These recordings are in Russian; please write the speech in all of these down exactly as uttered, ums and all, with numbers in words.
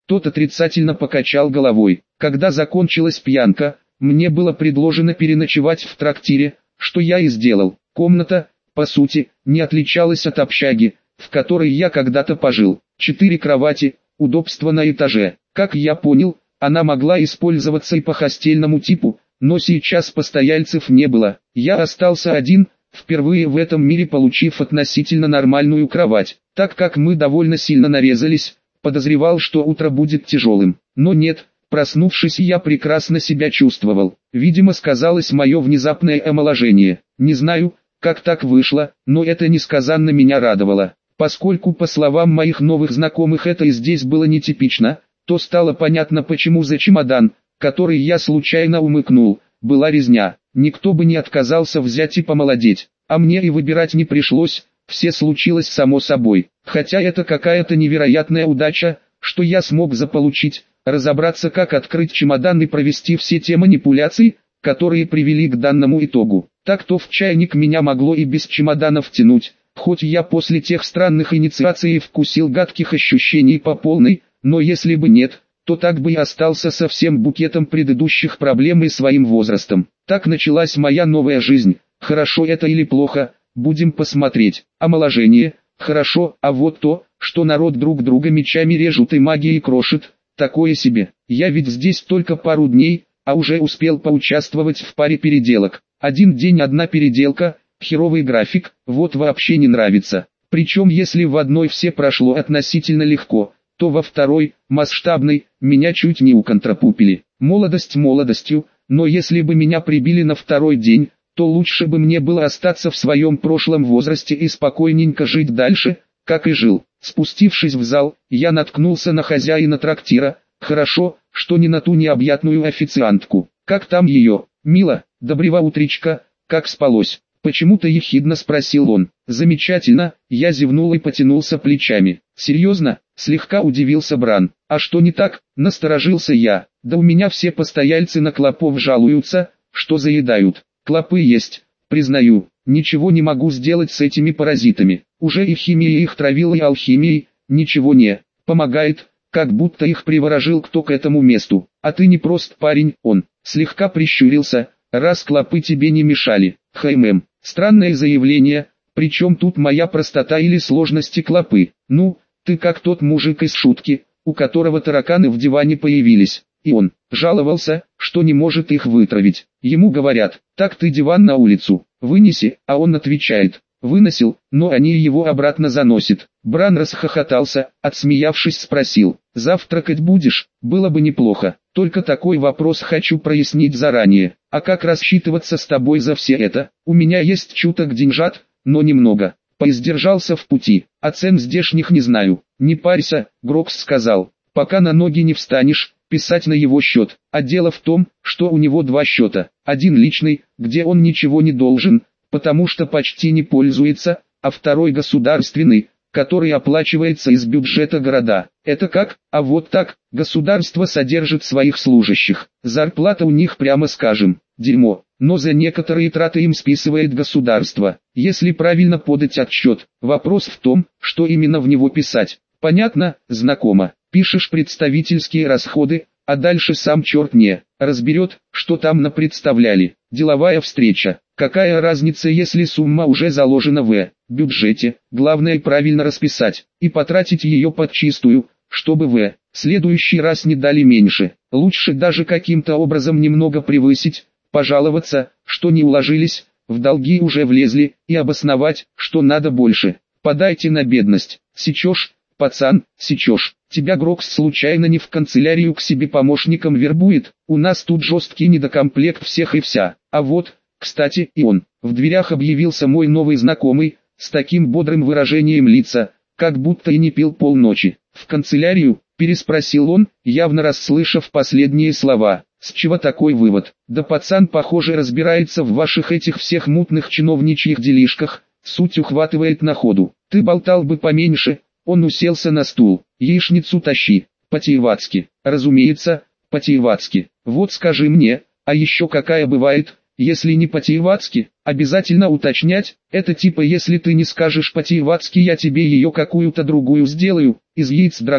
Тот отрицательно покачал головой. Когда закончилась пьянка, мне было предложено переночевать в трактире, что я и сделал. Комната, по сути, не отличалась от общаги, в которой я когда-то пожил. Четыре кровати, удобство на этаже. Как я понял, она могла использоваться и по хостельному типу, но сейчас постояльцев не было. Я остался один, впервые в этом мире получив относительно нормальную кровать. Так как мы довольно сильно нарезались, подозревал, что утро будет тяжелым. Но нет, проснувшись, я прекрасно себя чувствовал. Видимо, сказалось мое внезапное омоложение. Не знаю, как так вышло, но это несказанно меня радовало. Поскольку, по словам моих новых знакомых, это и здесь было нетипично, то стало понятно, почему за чемодан, который я случайно умыкнул, была резня. Никто бы не отказался взять и помолодеть, а мне и выбирать не пришлось, все случилось само собой. Хотя это какая-то невероятная удача, что я смог заполучить, разобраться, как открыть чемодан и провести все те манипуляции, которые привели к данному итогу. Так-то в чайник меня могло и без чемодана втянуть, хоть я после тех странных инициаций вкусил гадких ощущений по полной, но если бы нет, то так бы и остался со всем букетом предыдущих проблем и своим возрастом. Так началась моя новая жизнь. Хорошо это или плохо, будем посмотреть. Омоложение, хорошо, а вот то, что народ друг друга мечами режут и магией крошит, такое себе. Я ведь здесь только пару дней, а уже успел поучаствовать в паре переделок. Один день одна переделка, херовый график, вот вообще не нравится. Причем если в одной все прошло относительно легко, то во второй, масштабной, меня чуть не уконтрапупили. Молодость молодостью, но если бы меня прибили на второй день, то лучше бы мне было остаться в своем прошлом возрасте и спокойненько жить дальше, как и жил. Спустившись в зал, я наткнулся на хозяина трактира. Хорошо, что не на ту необъятную официантку. Как там ее? Мила, доброго утречка, как спалось? Почему-то ехидно спросил он. Замечательно, я зевнул и потянулся плечами. Серьезно? Слегка удивился Бран. А что не так? Насторожился я. Да у меня все постояльцы на клопов жалуются, что заедают. Клопы есть, признаю, ничего не могу сделать с этими паразитами. Уже и химией их травил, и алхимией, ничего не помогает, как будто их приворожил кто к этому месту. А ты не прост парень, он слегка прищурился, раз клопы тебе не мешали. Хм, странное заявление, причем тут моя простота или сложности клопы. Ну, ты как тот мужик из шутки, у которого тараканы в диване появились, и он жаловался, что не может их вытравить. Ему говорят: так ты диван на улицу вынеси, а он отвечает: выносил, но они его обратно заносят. Бран расхохотался, отсмеявшись спросил: завтракать будешь? Было бы неплохо, только такой вопрос хочу прояснить заранее. А как рассчитываться с тобой за все это? У меня есть чуток деньжат, но немного. Поиздержался в пути, а цен здешних не знаю. Не парься, Грокс сказал, пока на ноги не встанешь, писать на его счет. А дело в том, что у него два счета. Один личный, где он ничего не должен, потому что почти не пользуется, а второй государственный, который оплачивается из бюджета города. Это как? А вот так, государство содержит своих служащих. Зарплата у них, прямо скажем, дерьмо, но за некоторые траты им списывает государство. Если правильно подать отчет, вопрос в том, что именно в него писать. Понятно, знакомо. Пишешь представительские расходы, а дальше сам черт не разберет, что там напредставляли. Деловая встреча. Какая разница, если сумма уже заложена в бюджете, главное правильно расписать и потратить ее подчистую, чтобы в следующий раз не дали меньше. Лучше даже каким-то образом немного превысить, пожаловаться, что не уложились, в долги уже влезли, и обосновать, что надо больше. Подайте на бедность. Сечешь, пацан, сечешь. Тебя Грокс случайно не в канцелярию к себе помощником вербует? У нас тут жесткий недокомплект всех и вся. А вот, кстати, и он. В дверях объявился мой новый знакомый, с таким бодрым выражением лица, как будто и не пил полночи. «В канцелярию?» – переспросил он, явно расслышав последние слова. «С чего такой вывод? Да пацан, похоже, разбирается в ваших этих всех мутных чиновничьих делишках, суть ухватывает на ходу. Ты болтал бы поменьше». Он уселся на стул. «Яичницу тащи, по-тиеватски». «Разумеется, по-тиеватски. Вот скажи мне, а еще какая бывает, если не по-тиеватски?» «Обязательно уточнять, это типа если ты не скажешь по-тиеватски, я тебе ее какую-то другую сделаю, из яиц дракона».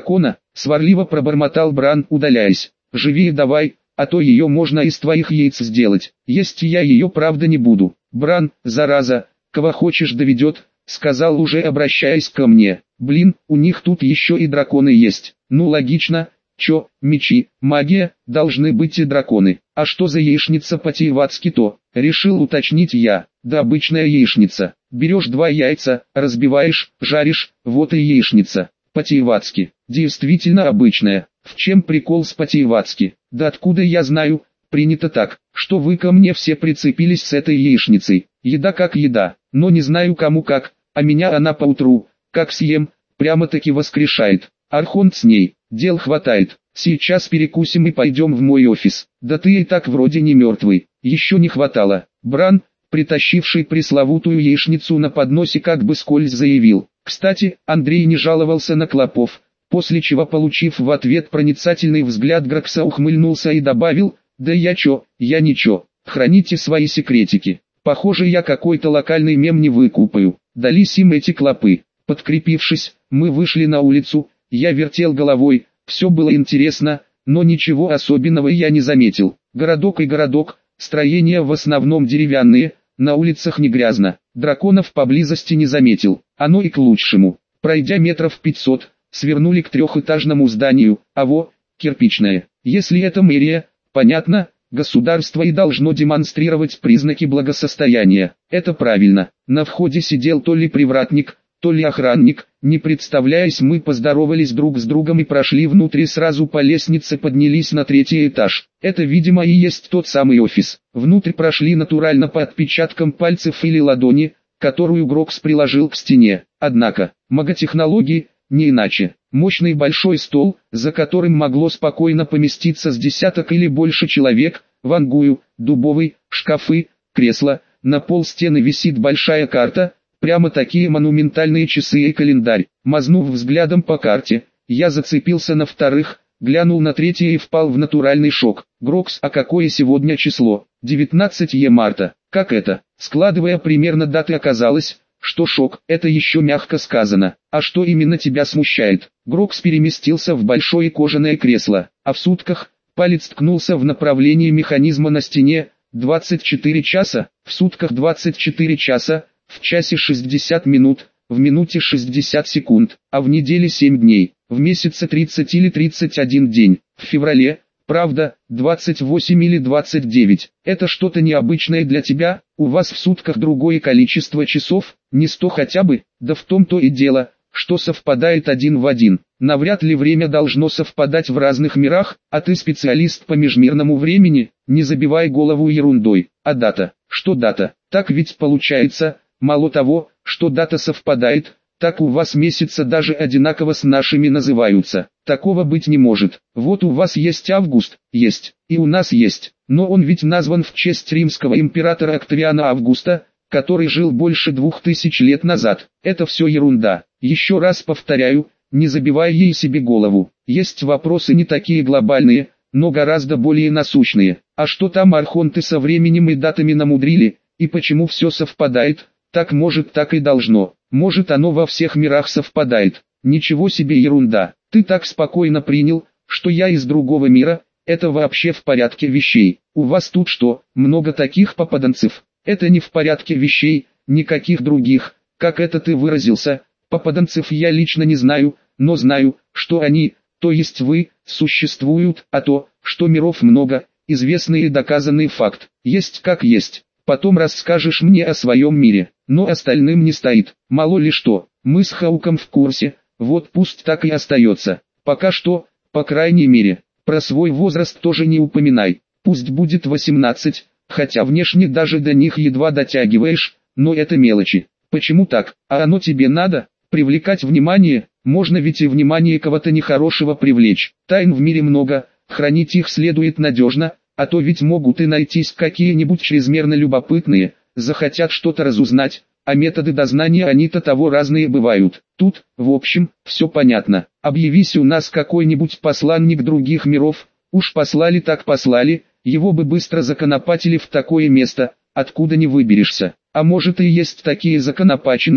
Сварливо пробормотал Бран, удаляясь. Живее давай, а то ее можно из твоих яиц сделать. Есть я ее правда не буду. Бран, зараза, кого хочешь доведет, сказал уже обращаясь ко мне. Блин, у них тут еще и драконы есть. Ну логично, чё, мечи, магия, должны быть и драконы. А что за яичница по-тейватски-то? Решил уточнить я. Да обычная яичница. Берешь два яйца, разбиваешь, жаришь, вот и яичница. По-тейватски. Действительно обычная. В чем прикол с по-тейватски? Да откуда я знаю? Принято так, что вы ко мне все прицепились с этой яичницей. Еда как еда, но не знаю кому как, а меня она поутру, как съем, прямо-таки воскрешает. Архонт с ней, дел хватает. Сейчас перекусим и пойдем в мой офис. Да ты и так вроде не мертвый, еще не хватало. Бран, притащивший пресловутую яичницу на подносе, как бы скользь заявил. Кстати, Андрей не жаловался на клопов, после чего, получив в ответ проницательный взгляд Гракса, ухмыльнулся и добавил: «Да я чё, я ничего, храните свои секретики. Похоже, я какой-то локальный мем не выкупаю». Дались им эти клопы. Подкрепившись, мы вышли на улицу, я вертел головой, все было интересно, но ничего особенного я не заметил. Городок и городок, строения в основном деревянные, на улицах не грязно, драконов поблизости не заметил, оно и к лучшему. Пройдя метров пятьсот, свернули к трехэтажному зданию, а во, кирпичное. Если это мэрия, понятно, государство и должно демонстрировать признаки благосостояния. Это правильно. На входе сидел то ли привратник, то ли охранник. Не представляясь, мы поздоровались друг с другом и прошли внутрь, сразу по лестнице поднялись на третий этаж. Это, видимо, и есть тот самый офис. Внутрь прошли натурально по отпечаткам пальцев или ладони, которую Грокс приложил к стене. Однако, маготехнологии, не иначе. Мощный большой стол, за которым могло спокойно поместиться с десяток или больше человек, вангую, дубовый, шкафы, кресла, на пол стены висит большая карта, прямо такие монументальные часы и календарь. Мазнув взглядом по карте, я зацепился на вторых, глянул на третье и впал в натуральный шок. Грокс, а какое сегодня число? девятнадцатое марта. Как это? Складывая примерно даты, оказалось, что шок, это еще мягко сказано. А что именно тебя смущает? Грокс переместился в большое кожаное кресло, а в сутках, палец ткнулся в направлении механизма на стене, двадцать четыре часа, в сутках двадцать четыре часа, в часе шестьдесят минут, в минуте шестьдесят секунд, а в неделе семь дней, в месяце тридцать или тридцать один день, в феврале, правда, двадцать восемь или двадцать девять. Это что-то необычное для тебя? У вас в сутках другое количество часов, не сто хотя бы? Да в том-то и дело, что совпадает один в один. Навряд ли время должно совпадать в разных мирах, а ты специалист по межмирному времени, не забивай голову ерундой. А дата? Что дата? Так ведь получается, мало того, что дата совпадает, так у вас месяцы даже одинаково с нашими называются. Такого быть не может. Вот у вас есть август, есть, и у нас есть, но он ведь назван в честь римского императора Октавиана Августа, который жил больше двух тысяч лет назад. Это все ерунда. Еще раз повторяю, не забивай ей себе голову. Есть вопросы не такие глобальные, но гораздо более насущные. А что там архонты со временем и датами намудрили, и почему все совпадает? Так может, так и должно. Может, оно во всех мирах совпадает. Ничего себе ерунда. Ты так спокойно принял, что я из другого мира. Это вообще в порядке вещей. У вас тут что, много таких попаданцев? Это не в порядке вещей, никаких других. Как это ты выразился? Попаданцев я лично не знаю, но знаю, что они, то есть вы, существуют, а то, что миров много, известный и доказанный факт. Есть как есть. Потом расскажешь мне о своем мире, но остальным не стоит. Мало ли что, мы с Хауком в курсе, вот пусть так и остается. Пока что, по крайней мере, про свой возраст тоже не упоминай. Пусть будет восемнадцать, хотя внешне даже до них едва дотягиваешь, но это мелочи. Почему так? А оно тебе надо? Привлекать внимание? Можно ведь и внимание кого-то нехорошего привлечь. Тайн в мире много, хранить их следует надежно. А то ведь могут и найтись какие-нибудь чрезмерно любопытные, захотят что-то разузнать, а методы дознания они-то того разные бывают. Тут, в общем, все понятно. Объявись у нас какой-нибудь посланник других миров, уж послали так послали, его бы быстро законопатили в такое место, откуда не выберешься. А может и есть такие законопаченные,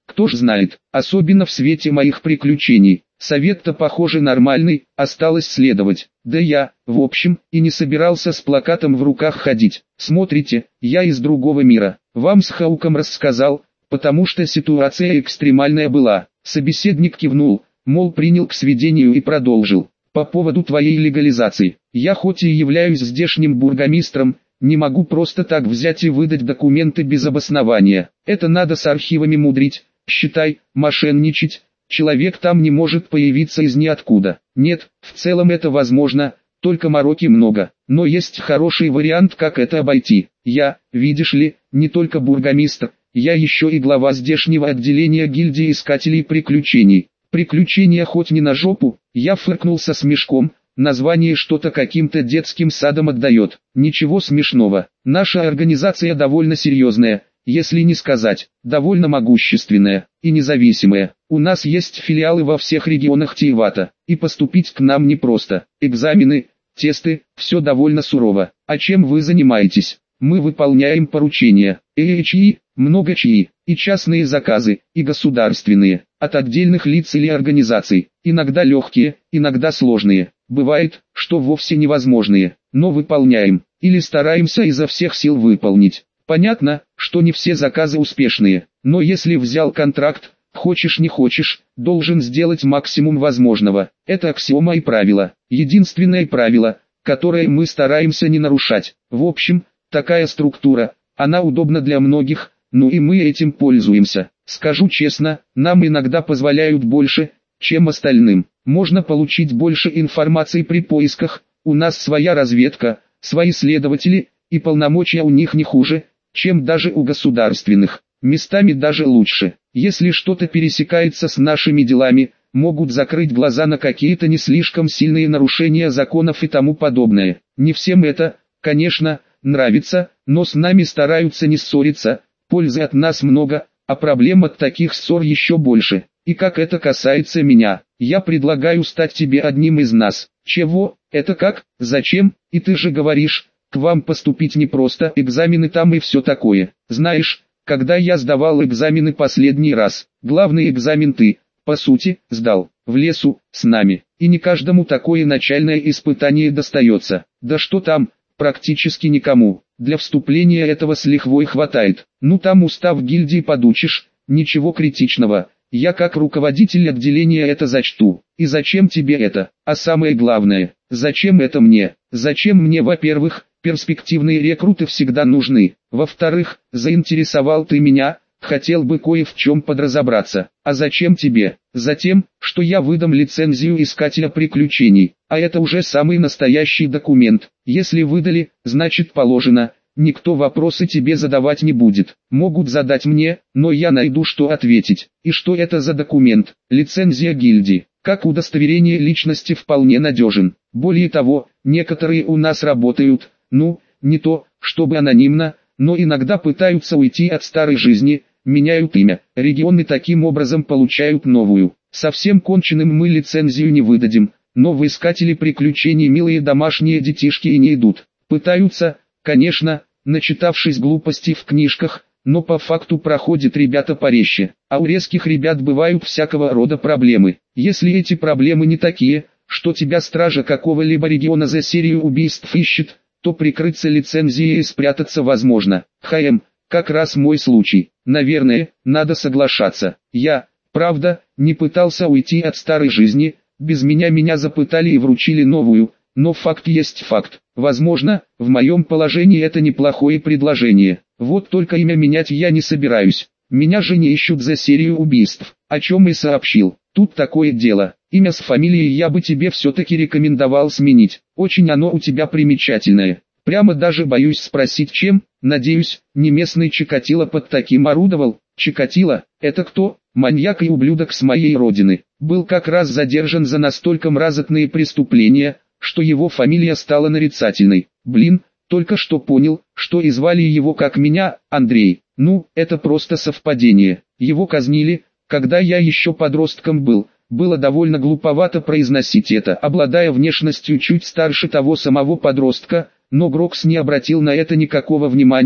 Кто ж знает, особенно в свете моих приключений. Совет-то, похоже, нормальный, осталось следовать. Да я, в общем, и не собирался с плакатом в руках ходить. Смотрите, я из другого мира. Вам с Хауком рассказал, потому что ситуация экстремальная была. Собеседник кивнул, мол, принял к сведению и продолжил. По поводу твоей легализации. Я хоть и являюсь здешним бургомистром, не могу просто так взять и выдать документы без обоснования. Это надо с архивами мудрить, считай, мошенничать. Человек там не может появиться из ниоткуда. Нет, в целом это возможно, только мороки много. Но есть хороший вариант, как это обойти. Я, видишь ли, не только бургомистр, я еще и глава здешнего отделения гильдии искателей приключений. Приключения хоть не на жопу, я фыркнул со смешком, название что-то каким-то детским садом отдает. Ничего смешного, наша организация довольно серьезная, если не сказать, довольно могущественная и независимая. У нас есть филиалы во всех регионах Тейвата, и поступить к нам непросто. Экзамены, тесты, все довольно сурово. А чем вы занимаетесь? Мы выполняем поручения, э чьи, много чьи, и частные заказы, и государственные, от отдельных лиц или организаций, иногда легкие, иногда сложные, бывает, что вовсе невозможные, но выполняем, или стараемся изо всех сил выполнить. Понятно, что не все заказы успешные, но если взял контракт, хочешь не хочешь, должен сделать максимум возможного. Это аксиома и правило, единственное правило, которое мы стараемся не нарушать. В общем, такая структура, она удобна для многих, ну и мы этим пользуемся. Скажу честно, нам иногда позволяют больше, чем остальным. Можно получить больше информации при поисках, у нас своя разведка, свои следователи, и полномочия у них не хуже, чем даже у государственных, местами даже лучше. Если что-то пересекается с нашими делами, могут закрыть глаза на какие-то не слишком сильные нарушения законов и тому подобное. Не всем это, конечно, нравится, но с нами стараются не ссориться, пользы от нас много, а проблем от таких ссор еще больше. И как это касается меня, я предлагаю стать тебе одним из нас. Чего? Это как? Зачем? И ты же говоришь, к вам поступить непросто, экзамены там и все такое. Знаешь, когда я сдавал экзамены последний раз, главный экзамен ты, по сути, сдал, в лесу, с нами. И не каждому такое начальное испытание достается. Да что там, практически никому. Для вступления этого с лихвой хватает. Ну там устав гильдии подучишь, ничего критичного. Я как руководитель отделения это зачту. И зачем тебе это? А самое главное, зачем это мне? Зачем мне, во-первых, перспективные рекруты всегда нужны. Во-вторых, заинтересовал ты меня, хотел бы кое в чем подразобраться. А зачем тебе? Затем, что я выдам лицензию искателя приключений. А это уже самый настоящий документ. Если выдали, значит положено. Никто вопросы тебе задавать не будет. Могут задать мне, но я найду что ответить. И что это за документ? Лицензия гильдии. Как удостоверение личности вполне надежен. Более того, некоторые у нас работают, ну, не то, чтобы анонимно, но иногда пытаются уйти от старой жизни, меняют имя. Регионы таким образом получают новую. Совсем конченым мы лицензию не выдадим, но в искатели приключений милые домашние детишки и не идут. Пытаются, конечно, начитавшись глупостей в книжках, но по факту проходят ребята порезче. А у резких ребят бывают всякого рода проблемы. Если эти проблемы не такие, что тебя стража какого-либо региона за серию убийств ищет, то прикрыться лицензией и спрятаться возможно. ХМ, как раз мой случай. Наверное, надо соглашаться. Я, правда, не пытался уйти от старой жизни, без меня меня запытали и вручили новую, но факт есть факт. Возможно, в моем положении это неплохое предложение. Вот только имя менять я не собираюсь. Меня же не ищут за серию убийств, о чем и сообщил. Тут такое дело. Имя с фамилией я бы тебе все-таки рекомендовал сменить. Очень оно у тебя примечательное. Прямо даже боюсь спросить чем, надеюсь, не местный Чикатило под таким орудовал. Чикатило, это кто? Маньяк и ублюдок с моей родины. Был как раз задержан за настолько мразотные преступления, что его фамилия стала нарицательной. Блин, только что понял, что и звали его как меня, Андрей. Ну, это просто совпадение. Его казнили, когда я еще подростком был. Было довольно глуповато произносить это, обладая внешностью чуть старше того самого подростка, но Грокс не обратил на это никакого внимания,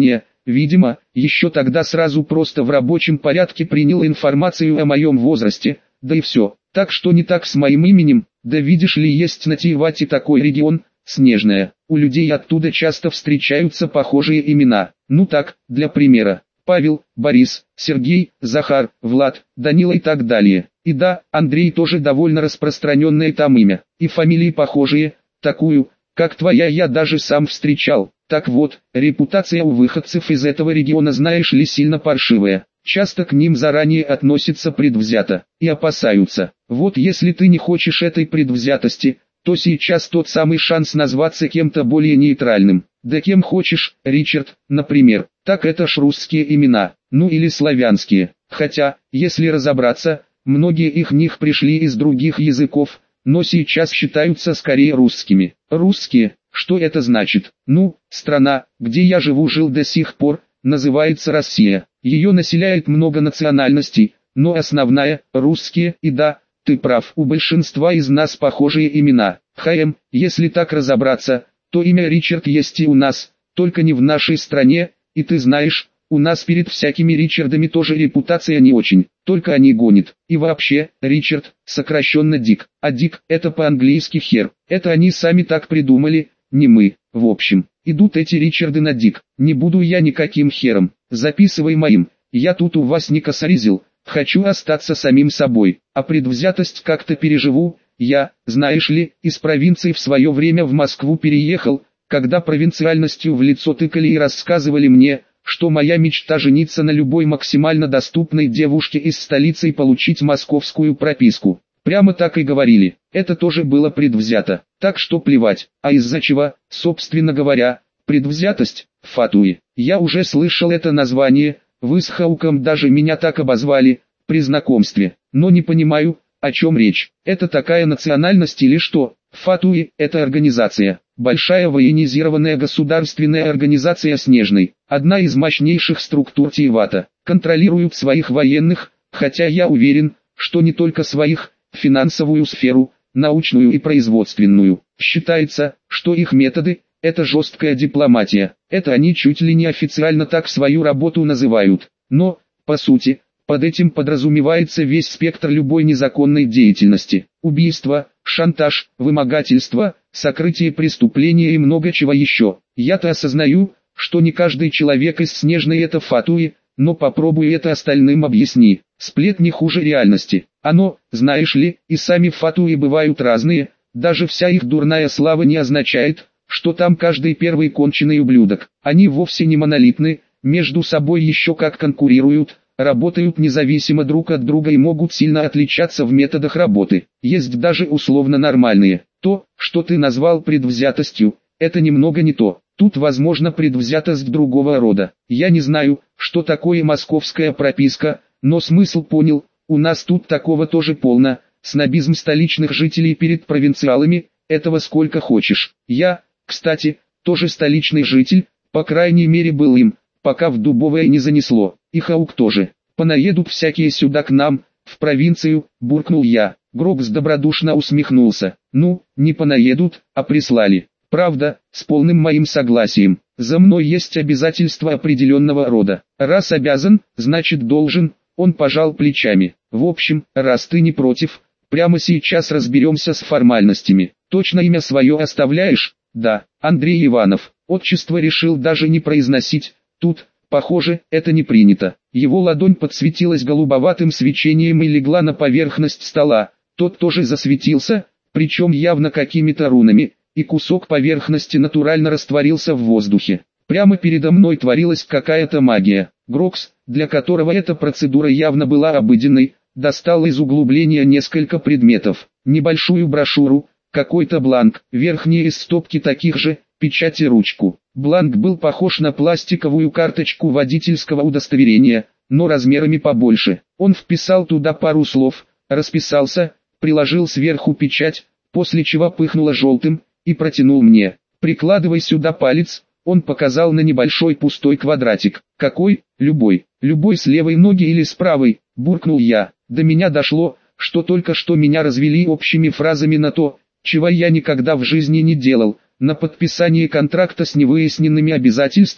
видимо, еще тогда сразу просто в рабочем порядке принял информацию о моем возрасте, да и все. Так что не так с моим именем, да видишь ли, есть на Тивате такой регион, Снежная. У людей оттуда часто встречаются похожие имена. Ну так, для примера. Павел, Борис, Сергей, Захар, Влад, Данила и так далее. И да, Андрей тоже довольно распространенное там имя. И фамилии похожие, такую, как твоя, я даже сам встречал. Так вот, репутация у выходцев из этого региона, знаешь ли, сильно паршивая. Часто к ним заранее относятся предвзято и опасаются. Вот если ты не хочешь этой предвзятости, то сейчас тот самый шанс назваться кем-то более нейтральным. Да кем хочешь, Ричард, например. Так это ж русские имена, ну или славянские. Хотя, если разобраться, многие их них пришли из других языков, но сейчас считаются скорее русскими. Русские, что это значит? Ну, страна, где я живу, жил до сих пор, называется Россия. Ее населяет много национальностей, но основная – русские, и да, ты прав, у большинства из нас похожие имена. ХМ, если так разобраться, то имя Ричард есть и у нас, только не в нашей стране, и ты знаешь, у нас перед всякими Ричардами тоже репутация не очень, только они гонят. И вообще, Ричард, сокращенно Дик, а Дик – это по-английски хер, это они сами так придумали, не мы. В общем, идут эти Ричарды на Дик, не буду я никаким хером, записывай моим, я тут у вас не косорезил, хочу остаться самим собой, а предвзятость как-то переживу. Я, знаешь ли, из провинции в свое время в Москву переехал, когда провинциальностью в лицо тыкали и рассказывали мне, что моя мечта жениться на любой максимально доступной девушке из столицы и получить московскую прописку. Прямо так и говорили, это тоже было предвзято, так что плевать, а из-за чего, собственно говоря, предвзятость, фатуи. Я уже слышал это название, вы с Хауком даже меня так обозвали, при знакомстве, но не понимаю, о чем речь. Это такая национальность или что? Фатуи – это организация, большая военизированная государственная организация Снежной, одна из мощнейших структур Тивата, контролируют своих военных, хотя я уверен, что не только своих, финансовую сферу, научную и производственную. Считается, что их методы – это жесткая дипломатия, это они чуть ли не официально так свою работу называют, но, по сути, под этим подразумевается весь спектр любой незаконной деятельности. Убийство, шантаж, вымогательство, сокрытие преступления и много чего еще. Я-то осознаю, что не каждый человек из Снежной это фатуи, но попробуй это остальным объясни. Сплетни хуже реальности. Оно, знаешь ли, и сами фатуи бывают разные, даже вся их дурная слава не означает, что там каждый первый конченый ублюдок. Они вовсе не монолитны, между собой еще как конкурируют, работают независимо друг от друга и могут сильно отличаться в методах работы. Есть даже условно нормальные. То, что ты назвал предвзятостью, это немного не то. Тут возможно предвзятость другого рода. Я не знаю, что такое московская прописка, но смысл понял, у нас тут такого тоже полно. Снобизм столичных жителей перед провинциалами, этого сколько хочешь. Я, кстати, тоже столичный житель, по крайней мере был им, пока в Дубовое не занесло. И Хаук тоже. Понаедут всякие сюда к нам, в провинцию, буркнул я. Гробс добродушно усмехнулся. Ну, не понаедут, а прислали. Правда, с полным моим согласием. За мной есть обязательства определенного рода. Раз обязан, значит должен, он пожал плечами. В общем, раз ты не против, прямо сейчас разберемся с формальностями. Точно имя свое оставляешь? Да, Андрей Иванов. Отчество решил даже не произносить. Тут, похоже, это не принято. Его ладонь подсветилась голубоватым свечением и легла на поверхность стола. Тот тоже засветился, причем явно какими-то рунами, и кусок поверхности натурально растворился в воздухе. Прямо передо мной творилась какая-то магия. Грокс, для которого эта процедура явно была обыденной, достал из углубления несколько предметов. Небольшую брошюру, какой-то бланк, верхний из стопки таких же, печать и ручку. Бланк был похож на пластиковую карточку водительского удостоверения, но размерами побольше. Он вписал туда пару слов, расписался, приложил сверху печать, после чего пыхнуло желтым, и протянул мне. «Прикладывай сюда палец», он показал на небольшой пустой квадратик. «Какой? Любой. Любой с левой ноги или с правой», буркнул я. До меня дошло, что только что меня развели общими фразами на то, чего я никогда в жизни не делал, на подписание контракта с невыясненными обязательствами,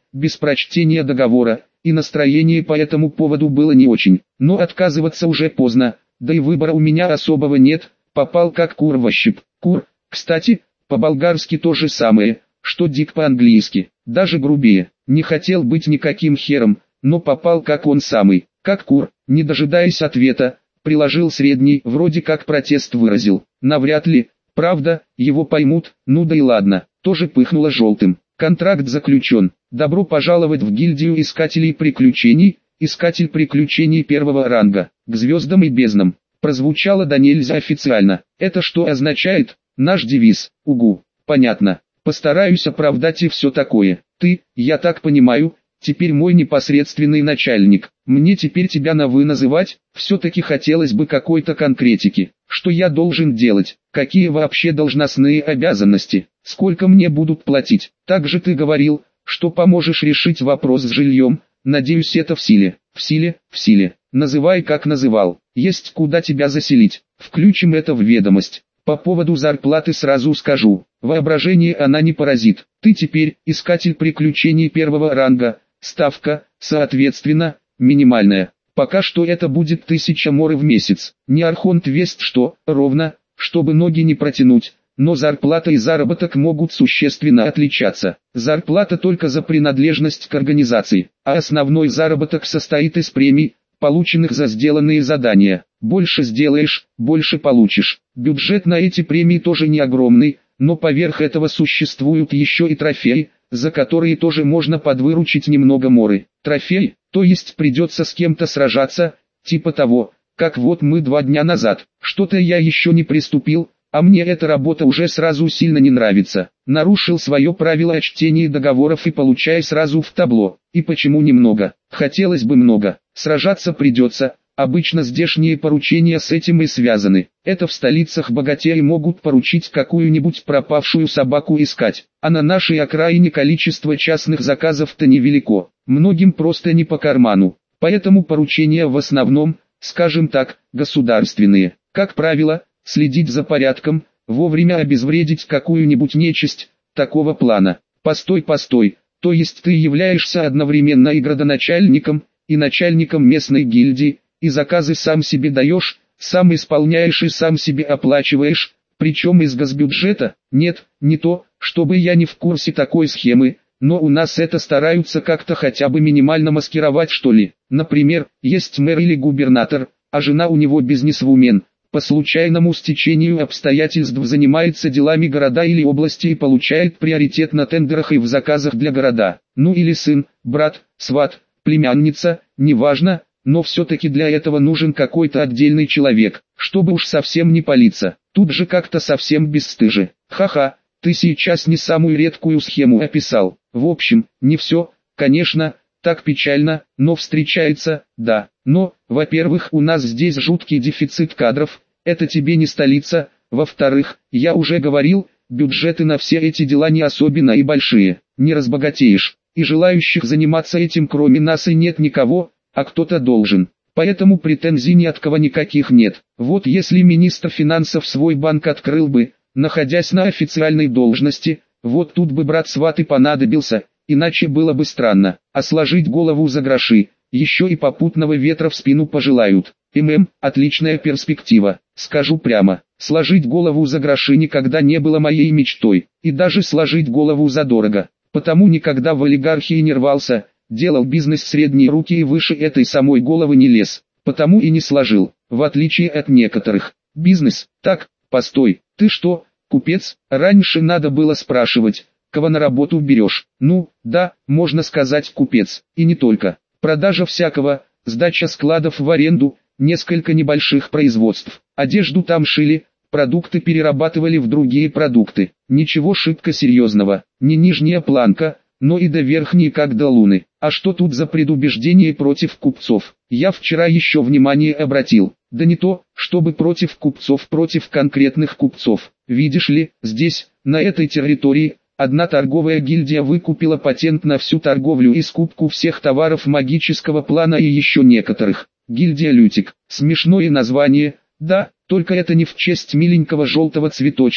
без прочтения договора, и настроение по этому поводу было не очень. Но отказываться уже поздно, да и выбора у меня особого нет, попал как кур в ощупь. Кур, кстати, по-болгарски то же самое, что дик по-английски, даже грубее. Не хотел быть никаким хером, но попал как он самый, как кур. Не дожидаясь ответа, приложил средний, вроде как протест выразил. Навряд ли, правда, его поймут, ну да и ладно, тоже пыхнуло желтым. Контракт заключен. Добро пожаловать в гильдию искателей приключений, искатель приключений первого ранга, к звездам и безднам. Прозвучало да нельзя официально. Это что означает? Наш девиз. Угу, понятно. Постараюсь оправдать и все такое. Ты, я так понимаю, теперь мой непосредственный начальник. Мне теперь тебя на «вы» называть? Все-таки хотелось бы какой-то конкретики. Что я должен делать? Какие вообще должностные обязанности? Сколько мне будут платить? Также ты говорил, что поможешь решить вопрос с жильем. Надеюсь, это в силе. В силе, в силе. Называй как называл. Есть куда тебя заселить. Включим это в ведомость. По поводу зарплаты сразу скажу. Воображение она не поразит. Ты теперь искатель приключений первого ранга. Ставка, соответственно, минимальная. Пока что это будет тысяча моры в месяц. Не архонт весть что, ровно, чтобы ноги не протянуть. Но зарплата и заработок могут существенно отличаться. Зарплата только за принадлежность к организации, а основной заработок состоит из премий, полученных за сделанные задания. Больше сделаешь, больше получишь. Бюджет на эти премии тоже не огромный, но поверх этого существуют еще и трофеи, за которые тоже можно подвыручить немного моры. Трофей, то есть придется с кем-то сражаться, типа того, как вот мы два дня назад. Что-то я еще не приступил, а мне эта работа уже сразу сильно не нравится. Нарушил свое правило о чтении договоров и получай сразу в табло. И почему немного? Хотелось бы много. Сражаться придется. Обычно здешние поручения с этим и связаны. Это в столицах богатеи могут поручить какую-нибудь пропавшую собаку искать. А на нашей окраине количество частных заказов-то невелико. Многим просто не по карману. Поэтому поручения в основном, скажем так, государственные. Как правило, следить за порядком, вовремя обезвредить какую-нибудь нечисть, такого плана. Постой, постой, то есть ты являешься одновременно и градоначальником, и начальником местной гильдии, и заказы сам себе даешь, сам исполняешь и сам себе оплачиваешь, причем из госбюджета? Нет, не то, чтобы я не в курсе такой схемы, но у нас это стараются как-то хотя бы минимально маскировать что ли. Например, есть мэр или губернатор, а жена у него бизнесвумен. По случайному стечению обстоятельств занимается делами города или области и получает приоритет на тендерах и в заказах для города. Ну или сын, брат, сват, племянница, неважно, но все-таки для этого нужен какой-то отдельный человек, чтобы уж совсем не палиться. Тут же как-то совсем бесстыже. Ха-ха, ты сейчас не самую редкую схему описал. В общем, не все, конечно, так печально, но встречается, да. Но, во-первых, у нас здесь жуткий дефицит кадров, это тебе не столица. Во-вторых, я уже говорил, бюджеты на все эти дела не особенно и большие, не разбогатеешь. И желающих заниматься этим кроме нас и нет никого, а кто-то должен. Поэтому претензий ни от кого никаких нет. Вот если министр финансов свой банк открыл бы, находясь на официальной должности, вот тут бы брат сват и понадобился, иначе было бы странно. А сложить голову за гроши, еще и попутного ветра в спину пожелают. ММ, отличная перспектива, скажу прямо. Сложить голову за гроши никогда не было моей мечтой, и даже сложить голову задорого. Потому никогда в олигархии не рвался, делал бизнес средней руки и выше этой самой головы не лез. Потому и не сложил, в отличие от некоторых. Бизнес, так, постой, ты что, купец? Раньше надо было спрашивать, кого на работу берешь. Ну, да, можно сказать купец, и не только. Продажа всякого, сдача складов в аренду, несколько небольших производств. Одежду там шили, продукты перерабатывали в другие продукты. Ничего шибко серьезного, не нижняя планка, но и до верхней как до луны. А что тут за предубеждение против купцов? Я вчера еще внимание обратил. Да не то, чтобы против купцов, против конкретных купцов. Видишь ли, здесь, на этой территории, одна торговая гильдия выкупила патент на всю торговлю и скупку всех товаров магического плана и еще некоторых. Гильдия Лютик. Смешное название, да, только это не в честь миленького желтого цветочка,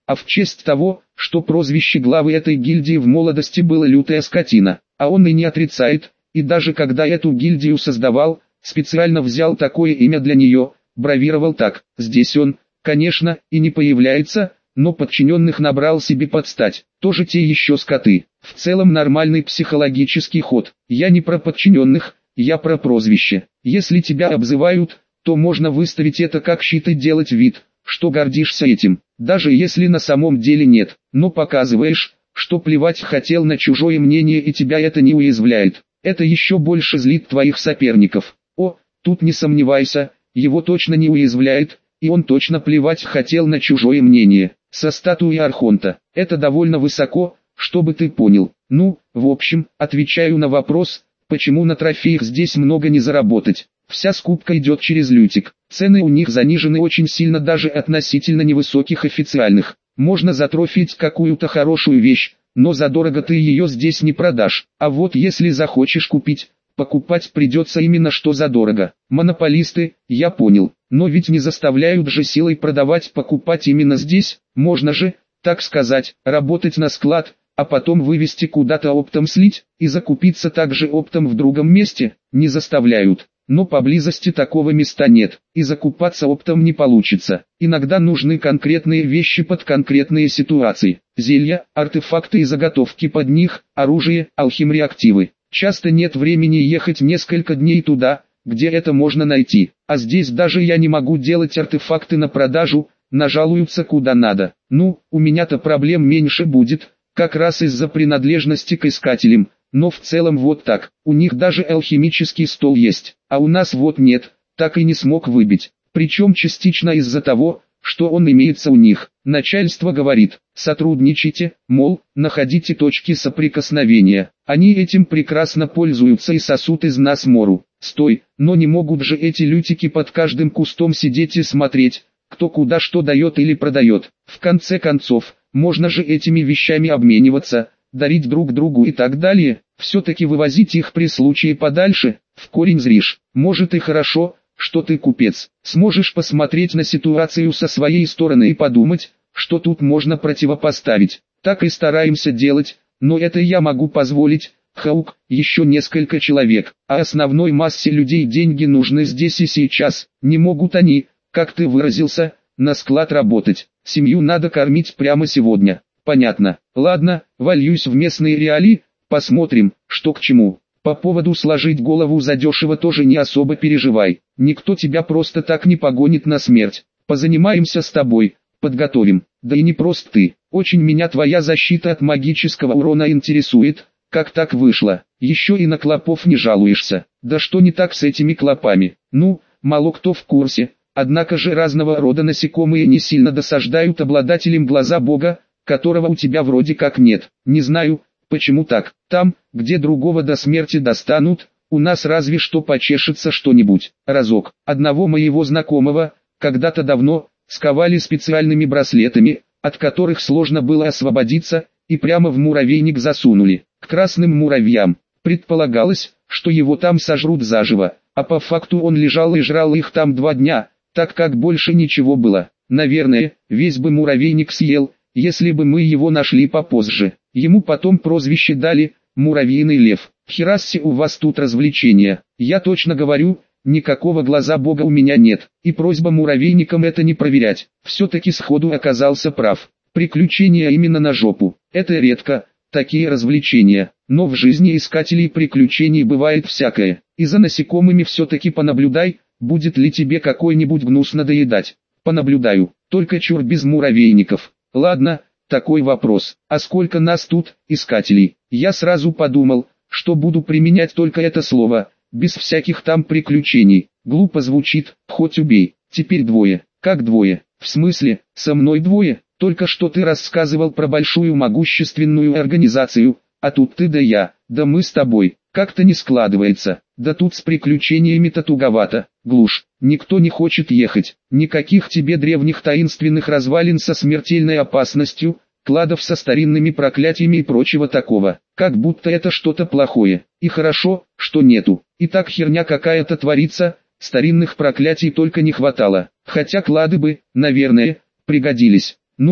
а в честь того, что прозвище главы этой гильдии в молодости было «лютая скотина», а он и не отрицает, и даже когда эту гильдию создавал, специально взял такое имя для нее, бравировал так. Здесь он, конечно, и не появляется, но подчиненных набрал себе под стать, тоже те еще скоты. В целом нормальный психологический ход. Я не про подчиненных, я про прозвище. Если тебя обзывают, то можно выставить это как щит и делать вид, что гордишься этим, даже если на самом деле нет, но показываешь, что плевать хотел на чужое мнение и тебя это не уязвляет. Это еще больше злит твоих соперников. О, тут не сомневайся, его точно не уязвляет, и он точно плевать хотел на чужое мнение. Со статуи Архонта. Это довольно высоко, чтобы ты понял. Ну, в общем, отвечаю на вопрос, почему на трофеях здесь много не заработать. Вся скупка идет через лютик. Цены у них занижены очень сильно даже относительно невысоких официальных. Можно затрофить какую-то хорошую вещь, но задорого ты ее здесь не продашь. А вот если захочешь купить, покупать придется именно что задорого. Монополисты, я понял, но ведь не заставляют же силой продавать покупать именно здесь. Можно же, так сказать, работать на склад, а потом вывести куда-то оптом слить, и закупиться также оптом в другом месте, не заставляют. Но поблизости такого места нет, и закупаться оптом не получится. Иногда нужны конкретные вещи под конкретные ситуации. Зелья, артефакты и заготовки под них, оружие, алхимреактивы. Часто нет времени ехать несколько дней туда, где это можно найти. А здесь даже я не могу делать артефакты на продажу, нажалуются куда надо. Ну, у меня-то проблем меньше будет, как раз из-за принадлежности к искателям. Но в целом вот так, у них даже алхимический стол есть, а у нас вот нет, так и не смог выбить. Причем частично из-за того, что он имеется у них. Начальство говорит, сотрудничайте, мол, находите точки соприкосновения. Они этим прекрасно пользуются и сосут из нас мору. Стой, но не могут же эти лютики под каждым кустом сидеть и смотреть, кто куда что дает или продает. В конце концов, можно же этими вещами обмениваться, дарить друг другу и так далее. Все-таки вывозить их при случае подальше, в корень зришь. Может и хорошо, что ты купец. Сможешь посмотреть на ситуацию со своей стороны и подумать, что тут можно противопоставить. Так и стараемся делать, но это я могу позволить. Хаук, еще несколько человек, а основной массе людей деньги нужны здесь и сейчас. Не могут они, как ты выразился, на склад работать. Семью надо кормить прямо сегодня. Понятно. Ладно, вольюсь в местные реалии, посмотрим, что к чему. По поводу сложить голову задешево тоже не особо переживай. Никто тебя просто так не погонит на смерть. Позанимаемся с тобой, подготовим. Да и не просто ты. Очень меня твоя защита от магического урона интересует. Как так вышло? Еще и на клопов не жалуешься. Да что не так с этими клопами? Ну, мало кто в курсе. Однако же разного рода насекомые не сильно досаждают обладателям глаза бога, которого у тебя вроде как нет. Не знаю, почему так. Там, где другого до смерти достанут, у нас разве что почешется что-нибудь. Разок. Одного моего знакомого, когда-то давно, сковали специальными браслетами, от которых сложно было освободиться, и прямо в муравейник засунули. К красным муравьям. Предполагалось, что его там сожрут заживо, а по факту он лежал и жрал их там два дня, так как больше ничего было. Наверное, весь бы муравейник съел, если бы мы его нашли попозже. Ему потом прозвище дали «Муравьиный лев». Херасси, у вас тут развлечения. Я точно говорю, никакого глаза бога у меня нет. И просьба муравейникам это не проверять. Все-таки сходу оказался прав. Приключения именно на жопу. Это редко, такие развлечения. Но в жизни искателей приключений бывает всякое. И за насекомыми все-таки понаблюдай, будет ли тебе какой-нибудь гнус надоедать. Понаблюдаю, только чур без муравейников. Ладно, такой вопрос. А сколько нас тут, искателей? Я сразу подумал, что буду применять только это слово, без всяких там приключений. Глупо звучит, хоть убей. Теперь двое. Как двое? В смысле, со мной двое? Только что ты рассказывал про большую могущественную организацию, а тут ты да я, да мы с тобой. Как-то не складывается. Да тут с приключениями-то туговато. Глушь. Никто не хочет ехать. Никаких тебе древних таинственных развалин со смертельной опасностью, кладов со старинными проклятиями и прочего такого. Как будто это что-то плохое. И хорошо, что нету. И так херня какая-то творится, старинных проклятий только не хватало. Хотя клады бы, наверное, пригодились. Ну,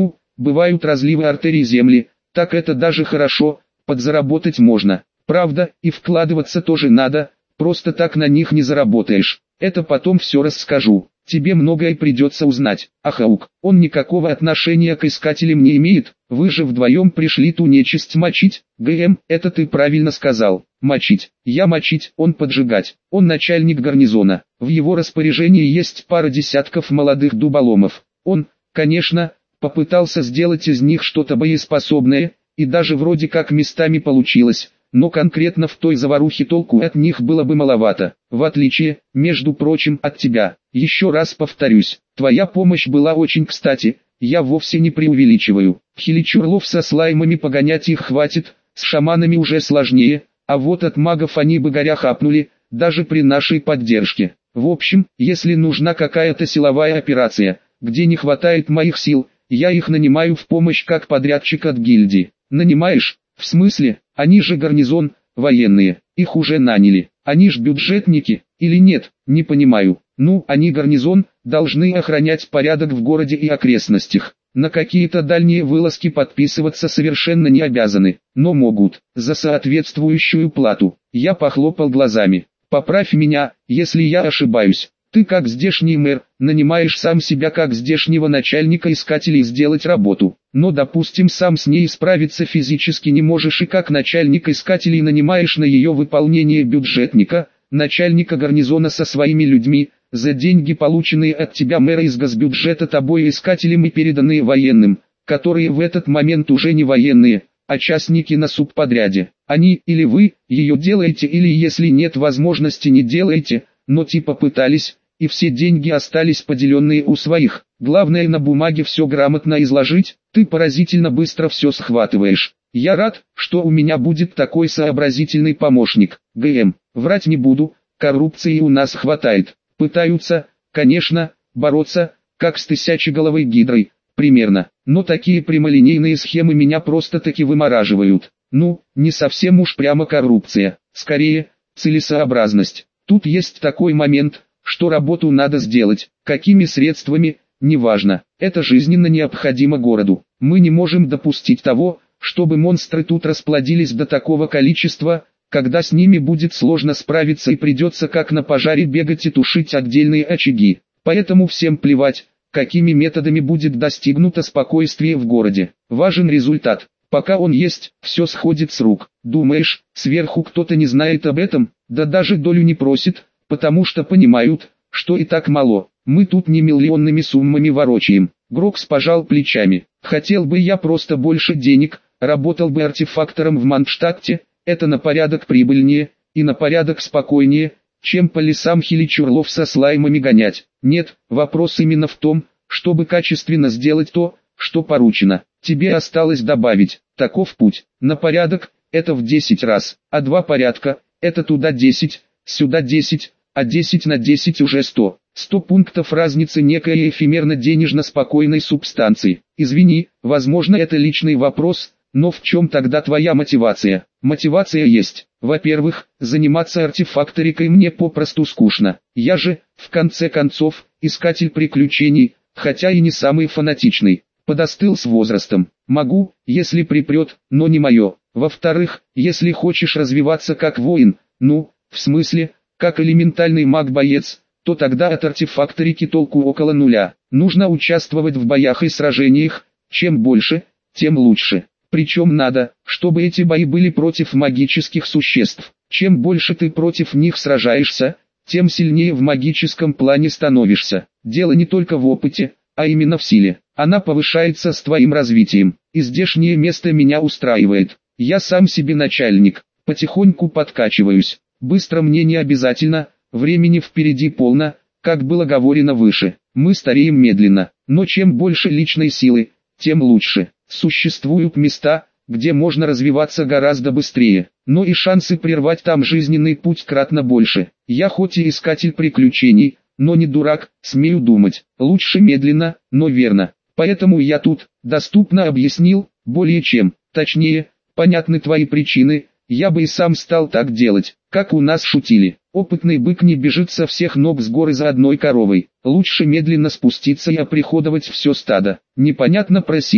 бывают разливы артерий земли, так это даже хорошо, подзаработать можно. Правда, и вкладываться тоже надо, просто так на них не заработаешь. Это потом все расскажу. Тебе многое придется узнать. Ахаук, он никакого отношения к искателям не имеет, вы же вдвоем пришли ту нечисть мочить. ГМ, это ты правильно сказал. Мочить. Я мочить, он поджигать. Он начальник гарнизона. В его распоряжении есть пара десятков молодых дуболомов. Он, конечно, попытался сделать из них что-то боеспособное, и даже вроде как местами получилось. Но конкретно в той заварухе толку от них было бы маловато, в отличие, между прочим, от тебя. Еще раз повторюсь, твоя помощь была очень кстати, я вовсе не преувеличиваю. Хиличурлов со слаймами погонять их хватит, с шаманами уже сложнее, а вот от магов они бы горя хапнули, даже при нашей поддержке. В общем, если нужна какая-то силовая операция, где не хватает моих сил, я их нанимаю в помощь как подрядчик от гильдии. Нанимаешь? В смысле? Они же гарнизон, военные, их уже наняли. Они ж бюджетники, или нет, не понимаю. Ну, они гарнизон, должны охранять порядок в городе и окрестностях. На какие-то дальние вылазки подписываться совершенно не обязаны, но могут, за соответствующую плату. Я похлопал глазами. Поправь меня, если я ошибаюсь. Ты как здешний мэр, нанимаешь сам себя как здешнего начальника искателей сделать работу, но допустим сам с ней справиться физически не можешь и как начальник искателей нанимаешь на ее выполнение бюджетника, начальника гарнизона со своими людьми, за деньги полученные от тебя мэра из госбюджета тобой искателем и переданные военным, которые в этот момент уже не военные, а частники на субподряде. Они или вы ее делаете или если нет возможности не делаете, но типа пытались, и все деньги остались поделенные у своих. Главное на бумаге все грамотно изложить, ты поразительно быстро все схватываешь. Я рад, что у меня будет такой сообразительный помощник. ГМ, врать не буду, коррупции у нас хватает. Пытаются, конечно, бороться, как с тысячеголовой гидрой, примерно. Но такие прямолинейные схемы меня просто-таки вымораживают. Ну, не совсем уж прямо коррупция, скорее, целесообразность. Тут есть такой момент, что работу надо сделать, какими средствами, неважно, это жизненно необходимо городу. Мы не можем допустить того, чтобы монстры тут расплодились до такого количества, когда с ними будет сложно справиться и придется как на пожаре бегать и тушить отдельные очаги. Поэтому всем плевать, какими методами будет достигнуто спокойствие в городе. Важен результат. Пока он есть, все сходит с рук. Думаешь, сверху кто-то не знает об этом, да даже долю не просит, потому что понимают, что и так мало. Мы тут не миллионными суммами ворочаем. Грокс пожал плечами. Хотел бы я просто больше денег, работал бы артефактором в Мандштадте, это на порядок прибыльнее, и на порядок спокойнее, чем по лесам Хиличурлов со слаймами гонять. Нет, вопрос именно в том, чтобы качественно сделать то, что поручено. Тебе осталось добавить, таков путь. На порядок, это в десять раз, а два порядка, это туда десять, сюда десять, а десять на десять уже сто. сто пунктов разницы некой эфемерно-денежно-спокойной субстанции. Извини, возможно это личный вопрос, но в чем тогда твоя мотивация? Мотивация есть. Во-первых, заниматься артефакторикой мне попросту скучно. Я же, в конце концов, искатель приключений, хотя и не самый фанатичный. Подостыл с возрастом. Могу, если припрет, но не мое. Во-вторых, если хочешь развиваться как воин, ну, в смысле, как элементальный маг-боец, то тогда от артефакторики толку около нуля. Нужно участвовать в боях и сражениях, чем больше, тем лучше. Причем надо, чтобы эти бои были против магических существ. Чем больше ты против них сражаешься, тем сильнее в магическом плане становишься. Дело не только в опыте, а именно в силе. Она повышается с твоим развитием. И здешнее место меня устраивает. Я сам себе начальник, потихоньку подкачиваюсь. Быстро мне не обязательно, времени впереди полно, как было говорено выше. Мы стареем медленно, но чем больше личной силы, тем лучше. Существуют места, где можно развиваться гораздо быстрее, но и шансы прервать там жизненный путь кратно больше. Я хоть и искатель приключений, но не дурак, смею думать. Лучше медленно, но верно. Поэтому я тут, доступно объяснил, более чем. Точнее, понятны твои причины, я бы и сам стал так делать, как у нас шутили. Опытный бык не бежит со всех ног с горы за одной коровой. Лучше медленно спуститься и оприходовать все стадо. Непонятно про силу.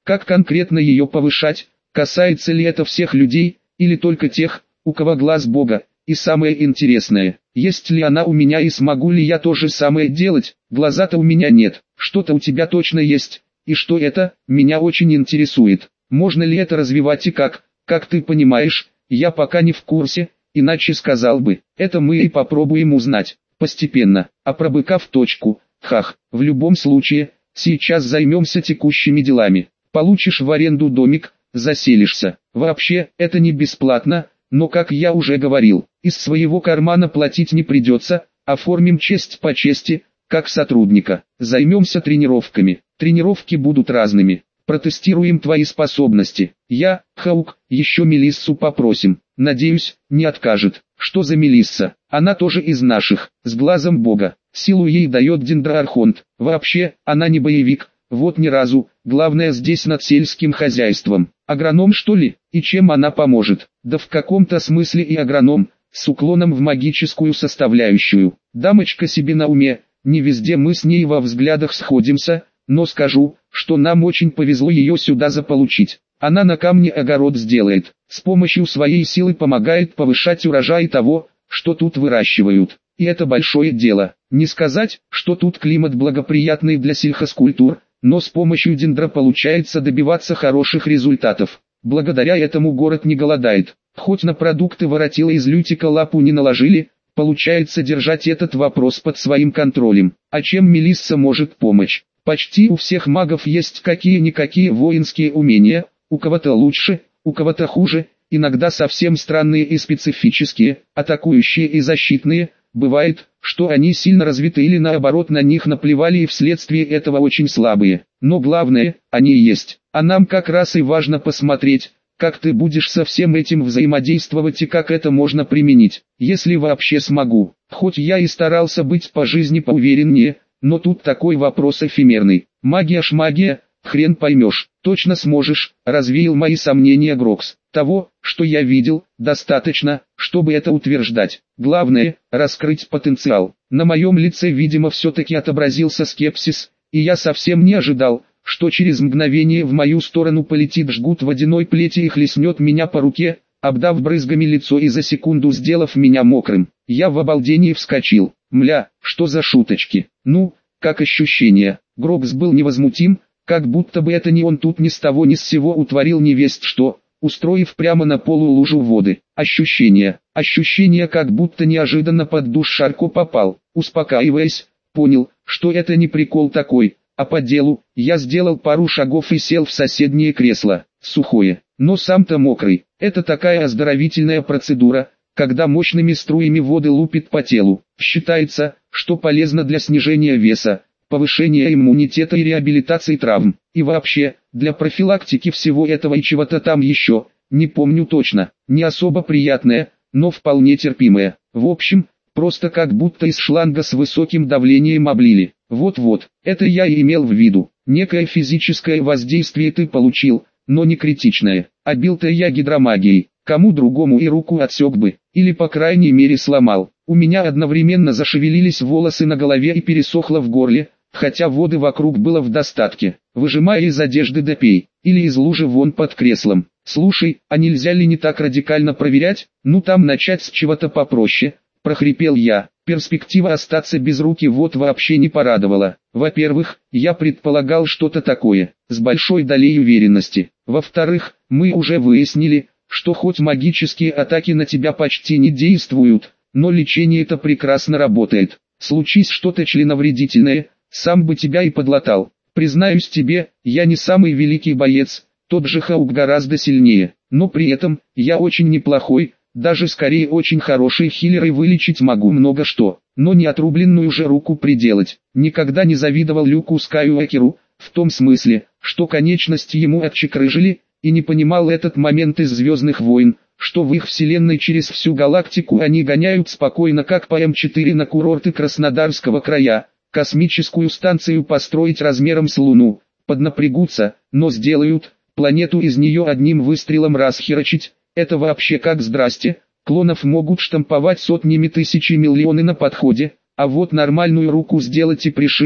Как конкретно ее повышать, касается ли это всех людей, или только тех, у кого глаз Бога? И самое интересное, есть ли она у меня и смогу ли я то же самое делать? Глаза-то у меня нет, что-то у тебя точно есть, и что это, меня очень интересует. Можно ли это развивать и как? Как ты понимаешь, я пока не в курсе, иначе сказал бы, это мы и попробуем узнать, постепенно, а про быка в точку, хах, в любом случае, сейчас займемся текущими делами. Получишь в аренду домик, заселишься. Вообще, это не бесплатно, но как я уже говорил, из своего кармана платить не придется, оформим честь по чести, как сотрудника. Займемся тренировками, тренировки будут разными, протестируем твои способности. Я, Хаук, еще Мелиссу попросим, надеюсь, не откажет. Что за Мелисса? Она тоже из наших, с глазом Бога, силу ей дает Дендроархонт. Вообще, она не боевик, вот ни разу, главное здесь над сельским хозяйством. Агроном что ли? И чем она поможет? Да в каком-то смысле и агроном, с уклоном в магическую составляющую. Дамочка себе на уме, не везде мы с ней во взглядах сходимся, но скажу, что нам очень повезло ее сюда заполучить. Она на камне огород сделает, с помощью своей силы помогает повышать урожай того, что тут выращивают. И это большое дело. Не сказать, что тут климат благоприятный для сельхозкультур, но с помощью дендра получается добиваться хороших результатов. Благодаря этому город не голодает. Хоть на продукты воротила из Лютика лапу не наложили, получается держать этот вопрос под своим контролем. А чем Мелисса может помочь? Почти у всех магов есть какие-никакие воинские умения, у кого-то лучше, у кого-то хуже, иногда совсем странные и специфические, атакующие и защитные. Бывает, что они сильно развиты или наоборот на них наплевали и вследствие этого очень слабые. Но главное, они есть. А нам как раз и важно посмотреть, как ты будешь со всем этим взаимодействовать и как это можно применить, если вообще смогу. Хоть я и старался быть по жизни поувереннее, но тут такой вопрос эфемерный. Магия ж магия, хрен поймешь. Точно сможешь, развеял мои сомнения Грокс. Того, что я видел, достаточно, чтобы это утверждать. Главное, раскрыть потенциал. На моем лице, видимо, все-таки отобразился скепсис, и я совсем не ожидал, что через мгновение в мою сторону полетит жгут водяной плети и хлестнет меня по руке, обдав брызгами лицо и за секунду сделав меня мокрым. Я в обалдении вскочил. Мля, что за шуточки? Ну, как ощущение? Грокс был невозмутим, как будто бы это не он тут ни с того ни с сего утворил невесть что, устроив прямо на полу лужу воды. Ощущение, ощущение, как будто неожиданно под душ Шарко попал. Успокаиваясь, понял, что это не прикол такой, а по делу. Я сделал пару шагов и сел в соседнее кресло, сухое, но сам-то мокрый. Это такая оздоровительная процедура, когда мощными струями воды лупит по телу. Считается, что полезно для снижения веса, повышения иммунитета и реабилитации травм. И вообще, для профилактики всего этого и чего-то там еще, не помню точно, не особо приятное, но вполне терпимое. В общем, просто как будто из шланга с высоким давлением облили. Вот-вот, это я и имел в виду. Некое физическое воздействие ты получил, но не критичное. А бил-то я гидромагией, кому другому и руку отсек бы, или по крайней мере сломал. У меня одновременно зашевелились волосы на голове и пересохло в горле, хотя воды вокруг было в достатке. Выжимай из одежды да пей, или из лужи вон под креслом. Слушай, а нельзя ли не так радикально проверять? Ну там начать с чего-то попроще, прохрипел я. Перспектива остаться без руки вот вообще не порадовала. Во-первых, я предполагал что-то такое, с большой долей уверенности. Во-вторых, мы уже выяснили, что хоть магические атаки на тебя почти не действуют, но лечение это прекрасно работает. Случись что-то членовредительное, сам бы тебя и подлатал. Признаюсь тебе, я не самый великий боец, тот же Хаук гораздо сильнее, но при этом, я очень неплохой, даже скорее очень хороший хиллер и вылечить могу много что, но не отрубленную же руку приделать. Никогда не завидовал Люку Скайуокеру, в том смысле, что конечности ему отчекрыжили, и не понимал этот момент из «Звездных войн», что в их вселенной через всю галактику они гоняют спокойно как по эм четыре на курорты Краснодарского края, космическую станцию построить размером с Луну, поднапрягутся, но сделают, планету из нее одним выстрелом расхерачить, это вообще как здрасте, клонов могут штамповать сотнями тысяч и миллионы на подходе, а вот нормальную руку сделать и пришить,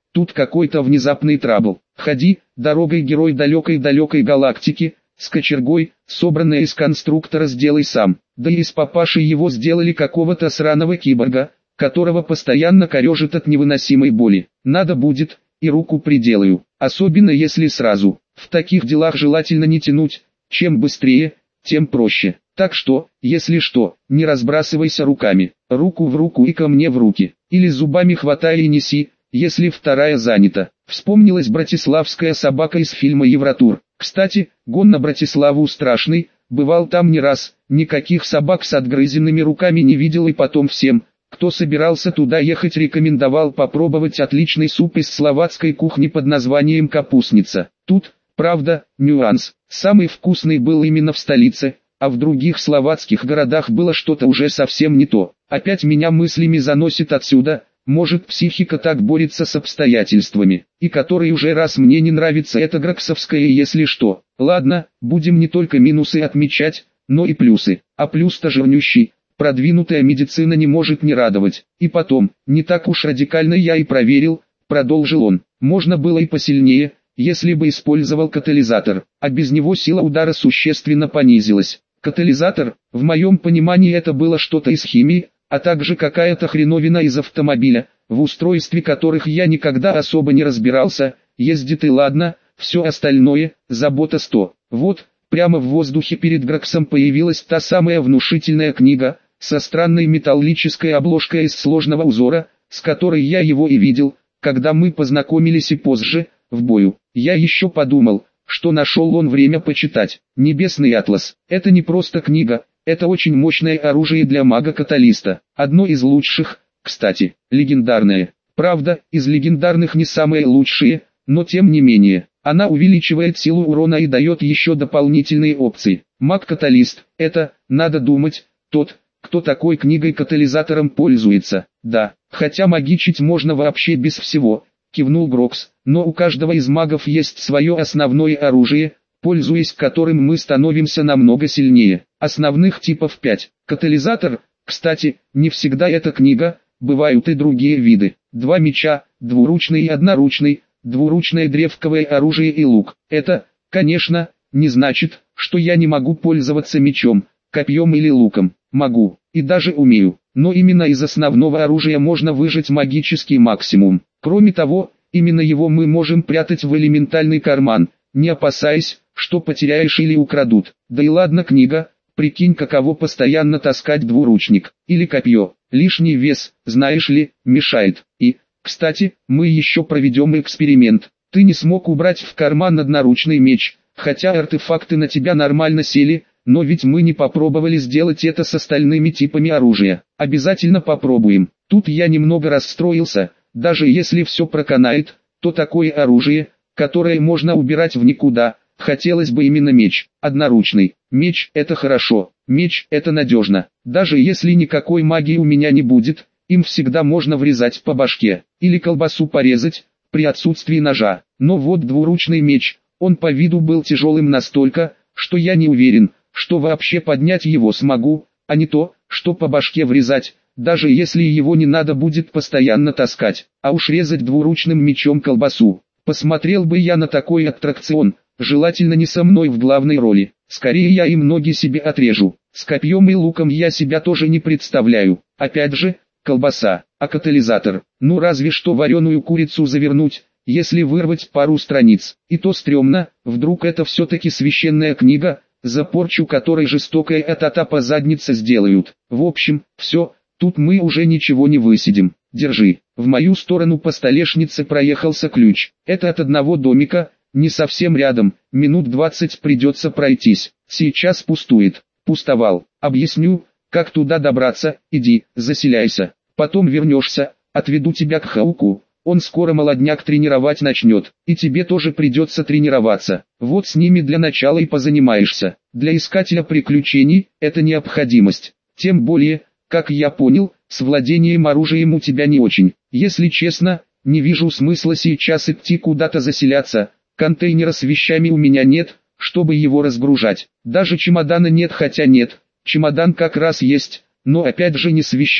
тут какой-то внезапный трабл. Ходи, дорогой герой далекой-далекой галактики, с кочергой, собранной из конструктора сделай сам. Да и из папаши его сделали какого-то сраного киборга, которого постоянно корежит от невыносимой боли. Надо будет, и руку приделаю, особенно если сразу. В таких делах желательно не тянуть, чем быстрее, тем проще. Так что, если что, не разбрасывайся руками, руку в руку и ко мне в руки, или зубами хватай и неси, если вторая занята. Вспомнилась братиславская собака из фильма «Евротур». Кстати, гон на Братиславу страшный, бывал там не раз, никаких собак с отгрызенными руками не видел и потом всем, кто собирался туда ехать, рекомендовал попробовать отличный суп из словацкой кухни под названием «Капустница». Тут, правда, нюанс, самый вкусный был именно в столице, а в других словацких городах было что-то уже совсем не то. Опять меня мыслями заносит отсюда. Может, психика так борется с обстоятельствами, и который уже раз мне не нравится это граксовское если что. Ладно, будем не только минусы отмечать, но и плюсы. А плюс-то жирнющий, продвинутая медицина не может не радовать. И потом, не так уж радикально я и проверил, продолжил он. Можно было и посильнее, если бы использовал катализатор, а без него сила удара существенно понизилась. Катализатор, в моем понимании это было что-то из химии, а также какая-то хреновина из автомобиля, в устройстве которых я никогда особо не разбирался, ездит и ладно, все остальное, забота сто. Вот, прямо в воздухе перед Граксом появилась та самая внушительная книга, со странной металлической обложкой из сложного узора, с которой я его и видел, когда мы познакомились и позже, в бою. Я еще подумал, что нашел он время почитать. Небесный атлас, это не просто книга. Это очень мощное оружие для мага-каталиста. Одно из лучших, кстати, легендарное. Правда, из легендарных не самые лучшие, но тем не менее. Она увеличивает силу урона и дает еще дополнительные опции. Маг-каталист – это, надо думать, тот, кто такой книгой-катализатором пользуется. Да, хотя магичить можно вообще без всего, кивнул Грокс. Но у каждого из магов есть свое основное оружие, пользуясь которым мы становимся намного сильнее. Основных типов пять. Катализатор, кстати, не всегда это книга, бывают и другие виды. Два меча, двуручный и одноручный, двуручное древковое оружие и лук. Это, конечно, не значит, что я не могу пользоваться мечом, копьем или луком. Могу, и даже умею. Но именно из основного оружия можно выжать магический максимум. Кроме того, именно его мы можем прятать в элементальный карман, не опасаясь, что потеряешь или украдут. Да и ладно книга, прикинь каково постоянно таскать двуручник, или копье, лишний вес, знаешь ли, мешает. И, кстати, мы еще проведем эксперимент. Ты не смог убрать в карман одноручный меч, хотя артефакты на тебя нормально сели, но ведь мы не попробовали сделать это с остальными типами оружия. Обязательно попробуем. Тут я немного расстроился, даже если все проканает, то такое оружие, которое можно убирать в никуда. Хотелось бы именно меч, одноручный. Меч – это хорошо, меч – это надежно. Даже если никакой магии у меня не будет, им всегда можно врезать по башке, или колбасу порезать, при отсутствии ножа. Но вот двуручный меч, он по виду был тяжелым настолько, что я не уверен, что вообще поднять его смогу, а не то, что по башке врезать, даже если его не надо будет постоянно таскать. А уж резать двуручным мечом колбасу. Посмотрел бы я на такой аттракцион. Желательно не со мной в главной роли, скорее я им ноги себе отрежу. С копьем и луком я себя тоже не представляю. Опять же, колбаса, а катализатор, ну разве что вареную курицу завернуть, если вырвать пару страниц. И то стрёмно, вдруг это все-таки священная книга, за порчу которой жестокая атата по заднице сделают. В общем, все, тут мы уже ничего не высидим. Держи, в мою сторону по столешнице проехался ключ. Это от одного домика. Не совсем рядом, минут двадцать придется пройтись. Сейчас пустует. Пустовал. Объясню, как туда добраться. Иди, заселяйся. Потом вернешься, отведу тебя к Хауку. Он скоро молодняк тренировать начнет. И тебе тоже придется тренироваться. Вот с ними для начала и позанимаешься. Для искателя приключений это необходимость. Тем более, как я понял, с владением оружием у тебя не очень. Если честно, не вижу смысла сейчас идти куда-то заселяться. Контейнера с вещами у меня нет, чтобы его разгружать. Даже чемодана нет, хотя нет, чемодан как раз есть, но опять же не с вещами.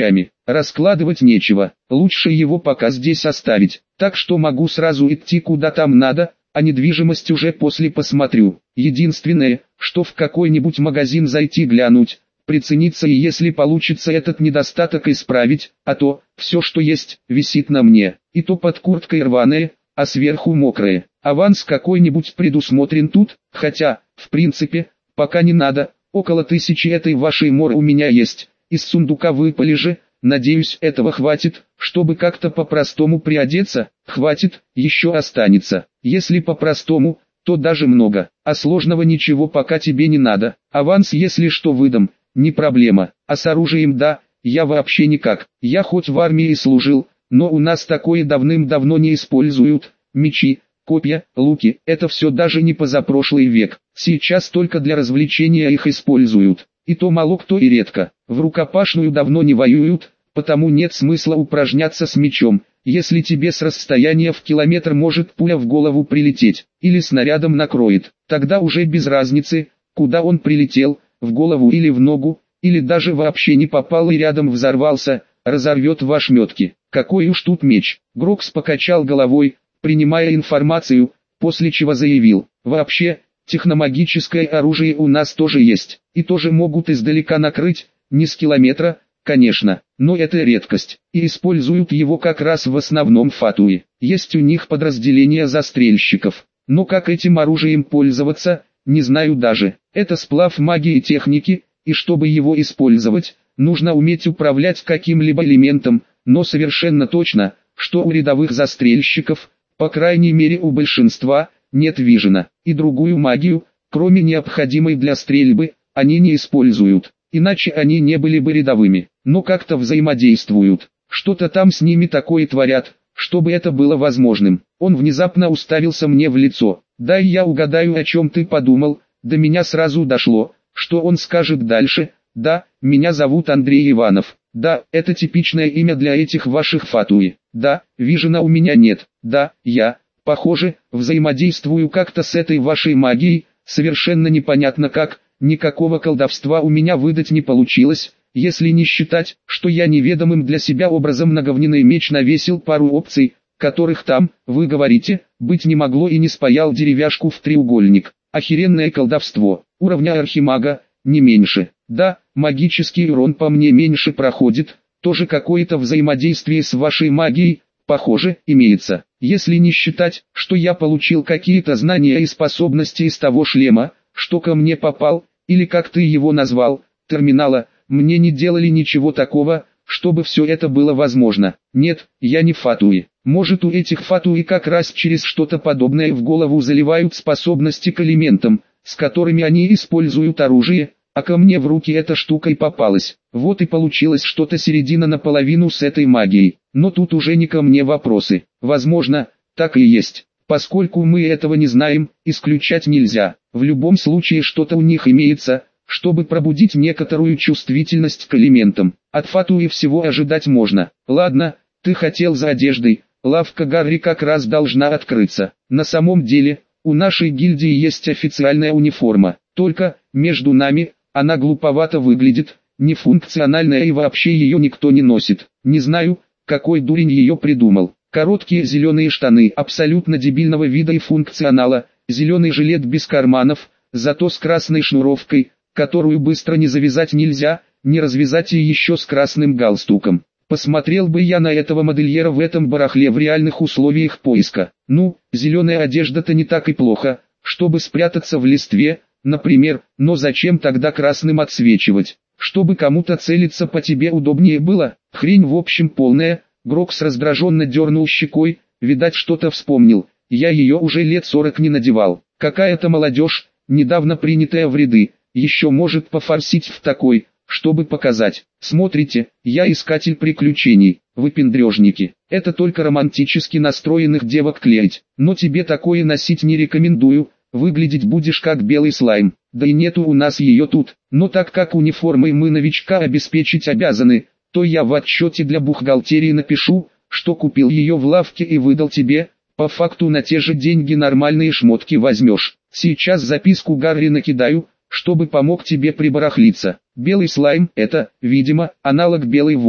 раскладывать нечего, лучше его пока здесь оставить, так что могу сразу идти куда там надо, а недвижимость уже после посмотрю. Единственное, что в какой-нибудь магазин зайти глянуть, прицениться и если получится этот недостаток исправить, а то, все что есть, висит на мне, и то под курткой рваное, а сверху мокрое. Аванс какой-нибудь предусмотрен тут, хотя, в принципе, пока не надо, около тысячи этой вашей мор у меня есть, из сундука выпали же, надеюсь этого хватит, чтобы как-то по-простому приодеться, хватит, еще останется, если по-простому, то даже много, а сложного ничего пока тебе не надо, аванс если что выдам, не проблема, а с оружием да, я вообще никак, я хоть в армии служил, но у нас такое давным-давно не используют, мечи, копья, луки, это все даже не позапрошлый век, сейчас только для развлечения их используют, и то мало кто и редко, в рукопашную давно не воюют, потому нет смысла упражняться с мечом, если тебе с расстояния в километр может пуля в голову прилететь, или снарядом накроет, тогда уже без разницы, куда он прилетел, в голову или в ногу, или даже вообще не попал и рядом взорвался, разорвет в ошметки. Какой уж тут меч. Грокс покачал головой, принимая информацию, после чего заявил: вообще, техномагическое оружие у нас тоже есть, и тоже могут издалека накрыть, не с километра, конечно, но это редкость, и используют его как раз в основном фатуи. Есть у них подразделения застрельщиков, но как этим оружием пользоваться, не знаю даже. Это сплав магии и техники, и чтобы его использовать, нужно уметь управлять каким-либо элементом, но совершенно точно, что у рядовых застрельщиков, по крайней мере у большинства, нет вижена, и другую магию, кроме необходимой для стрельбы, они не используют, иначе они не были бы рядовыми, но как-то взаимодействуют, что-то там с ними такое творят, чтобы это было возможным. Он внезапно уставился мне в лицо. «Дай я угадаю, о чем ты подумал». До меня сразу дошло, что он скажет дальше. «Да, меня зовут Андрей Иванов». «Да, это типичное имя для этих ваших фатуи». «Да, вижена у меня нет». «Да, я, похоже, взаимодействую как-то с этой вашей магией, совершенно непонятно как, никакого колдовства у меня выдать не получилось». Если не считать, что я неведомым для себя образом на говняный меч навесил пару опций, которых там, вы говорите, быть не могло, и не спаял деревяшку в треугольник. Охеренное колдовство, уровня архимага, не меньше. Да, магический урон по мне меньше проходит, тоже какое-то взаимодействие с вашей магией, похоже, имеется. Если не считать, что я получил какие-то знания и способности из того шлема, что ко мне попал, или как ты его назвал, терминала, мне не делали ничего такого, чтобы все это было возможно. Нет, я не фатуи. Может, у этих фатуи как раз через что-то подобное в голову заливают способности к элементам, с которыми они используют оружие, а ко мне в руки эта штука и попалась. Вот и получилось что-то середина наполовину с этой магией. Но тут уже не ко мне вопросы. Возможно, так и есть. Поскольку мы этого не знаем, исключать нельзя. В любом случае что-то у них имеется, чтобы пробудить некоторую чувствительность к элементам. От фатуи всего ожидать можно. Ладно, ты хотел за одеждой, лавка Гарри как раз должна открыться. На самом деле, у нашей гильдии есть официальная униформа, только, между нами, она глуповато выглядит, нефункциональная и вообще ее никто не носит. Не знаю, какой дурень ее придумал. Короткие зеленые штаны абсолютно дебильного вида и функционала, зеленый жилет без карманов, зато с красной шнуровкой, которую быстро не завязать нельзя, не развязать и еще с красным галстуком. Посмотрел бы я на этого модельера в этом барахле в реальных условиях поиска. Ну, зеленая одежда-то не так и плохо, чтобы спрятаться в листве, например, но зачем тогда красным отсвечивать? Чтобы кому-то целиться по тебе удобнее было? Хрень в общем полная. Грокс раздраженно дернул щекой, видать что-то вспомнил. Я ее уже лет сорок не надевал. Какая-то молодежь, недавно принятая в ряды, еще может пофорсить в такой, чтобы показать. Смотрите, я искатель приключений, выпендрежники. Это только романтически настроенных девок клеить. Но тебе такое носить не рекомендую, выглядеть будешь как белый слайм. Да и нету у нас ее тут. Но так как униформой мы новичка обеспечить обязаны, то я в отчете для бухгалтерии напишу, что купил ее в лавке и выдал тебе. По факту на те же деньги нормальные шмотки возьмешь. Сейчас записку Гарри накидаю, чтобы помог тебе прибарахлиться. Белый слайм – это, видимо, аналог белой вороны.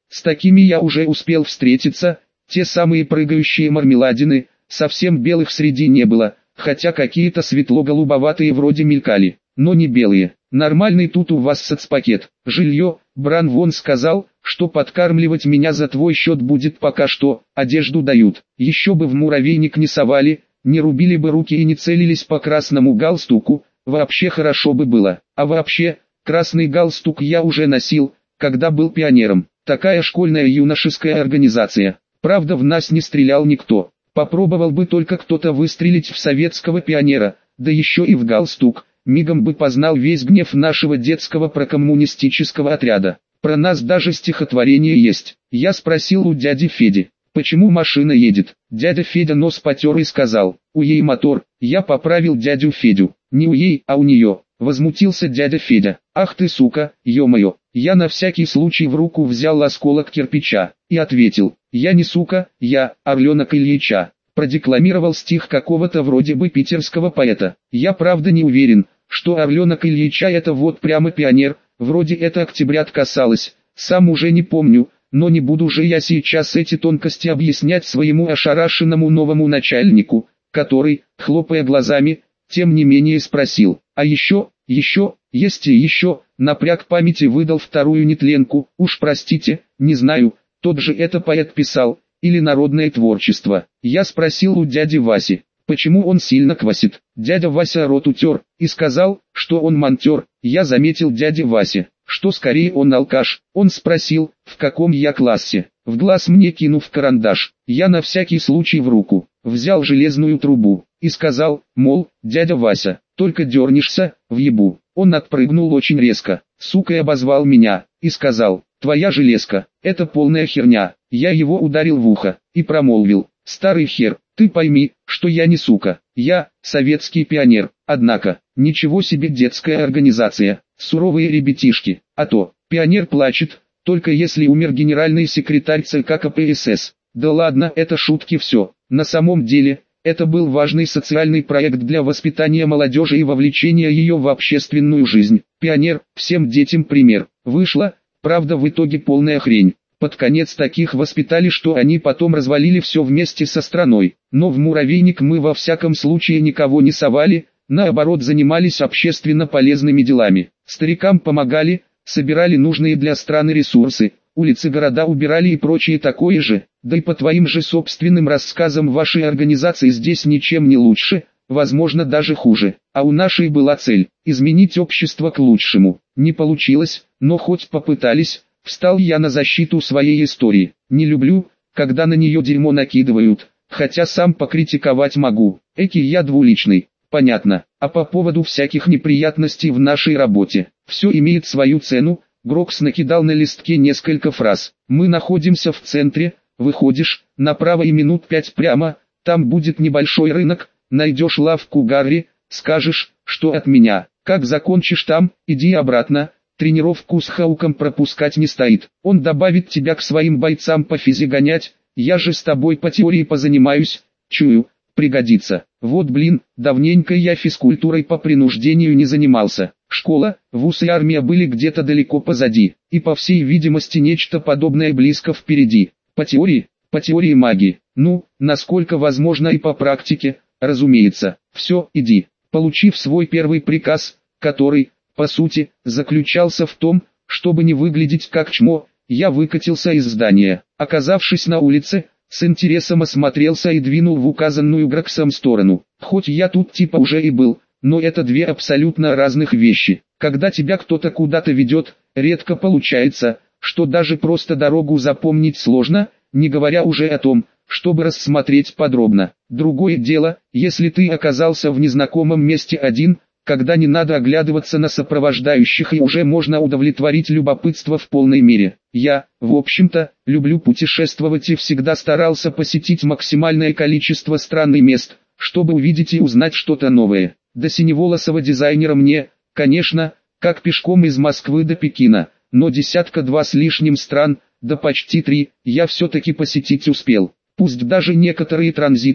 С такими я уже успел встретиться, те самые прыгающие мармеладины, совсем белых среди не было, хотя какие-то светло-голубоватые вроде мелькали, но не белые. Нормальный тут у вас соцпакет, жилье, Бран вон сказал, что подкармливать меня за твой счет будет пока что, одежду дают, еще бы в муравейник не совали, не рубили бы руки и не целились по красному галстуку, вообще хорошо бы было, а вообще, красный галстук я уже носил, когда был пионером, такая школьная юношеская организация, правда в нас не стрелял никто, попробовал бы только кто-то выстрелить в советского пионера, да еще и в галстук, мигом бы познал весь гнев нашего детского прокоммунистического отряда. Про нас даже стихотворение есть. Я спросил у дяди Феди, почему машина едет. Дядя Федя нос потер и сказал, у ей мотор. Я поправил дядю Федю, не у ей, а у нее. Возмутился дядя Федя, ах ты сука, ё-моё. Я на всякий случай в руку взял осколок кирпича и ответил, я не сука, я Орленок Ильича. Продекламировал стих какого-то вроде бы питерского поэта. Я правда не уверен, что Орленок Ильича это вот прямо пионер, вроде это октябрят касалось, сам уже не помню, но не буду же я сейчас эти тонкости объяснять своему ошарашенному новому начальнику, который, хлопая глазами, тем не менее спросил, а еще, еще, есть и еще, напряг памяти выдал вторую нетленку, уж простите, не знаю, тот же это поэт писал, или народное творчество. Я спросил у дяди Васи, почему он сильно квасит. Дядя Вася рот утер и сказал, что он монтер. Я заметил дяде Васе, что скорее он алкаш. Он спросил, в каком я классе. В глаз мне кинув карандаш, я на всякий случай в руку взял железную трубу и сказал, мол, дядя Вася, только дернешься, въебу. Он отпрыгнул очень резко, сука, и обозвал меня, и сказал, твоя железка, это полная херня. Я его ударил в ухо и промолвил, старый хер, ты пойми, что я не сука, я советский пионер, однако, ничего себе детская организация, суровые ребятишки, а то, пионер плачет, только если умер генеральный секретарь ЦК КПСС. Да ладно, это шутки все, на самом деле, это был важный социальный проект для воспитания молодежи и вовлечения ее в общественную жизнь. Пионер, всем детям пример, вышло, правда в итоге полная хрень. Под конец таких воспитали, что они потом развалили все вместе со страной. Но в муравейник мы во всяком случае никого не совали, наоборот занимались общественно полезными делами. Старикам помогали, собирали нужные для страны ресурсы, улицы города убирали и прочее такое же. Да и по твоим же собственным рассказам вашей организации здесь ничем не лучше, возможно даже хуже. А у нашей была цель – изменить общество к лучшему. Не получилось, но хоть попытались. Встал я на защиту своей истории. Не люблю, когда на нее дерьмо накидывают, хотя сам покритиковать могу. Эки я двуличный, понятно. А по поводу всяких неприятностей в нашей работе, все имеет свою цену. Грокс накидал на листке несколько фраз. Мы находимся в центре, выходишь, направо и минут пять прямо, там будет небольшой рынок, найдешь лавку Гарри, скажешь, что от меня. Как закончишь там, иди обратно. Тренировку с Хауком пропускать не стоит. Он добавит тебя к своим бойцам по физе гонять, я же с тобой по теории позанимаюсь, чую, пригодится. Вот блин, давненько я физкультурой по принуждению не занимался. Школа, вуз и армия были где-то далеко позади, и по всей видимости нечто подобное близко впереди. По теории, по теории магии, ну, насколько возможно и по практике, разумеется. Все, иди. Получив свой первый приказ, который, по сути, заключался в том, чтобы не выглядеть как чмо, я выкатился из здания. Оказавшись на улице, с интересом осмотрелся и двинул в указанную Гроксом сторону. Хоть я тут типа уже и был, но это две абсолютно разных вещи. Когда тебя кто-то куда-то ведет, редко получается, что даже просто дорогу запомнить сложно, не говоря уже о том, чтобы рассмотреть подробно. Другое дело, если ты оказался в незнакомом месте один, когда не надо оглядываться на сопровождающих и уже можно удовлетворить любопытство в полной мере. Я, в общем-то, люблю путешествовать и всегда старался посетить максимальное количество стран и мест, чтобы увидеть и узнать что-то новое. До синеволосого дизайнера мне, конечно, как пешком из Москвы до Пекина, но десятка-два с лишним стран, да почти три, я все-таки посетить успел. Пусть даже некоторые транзитом,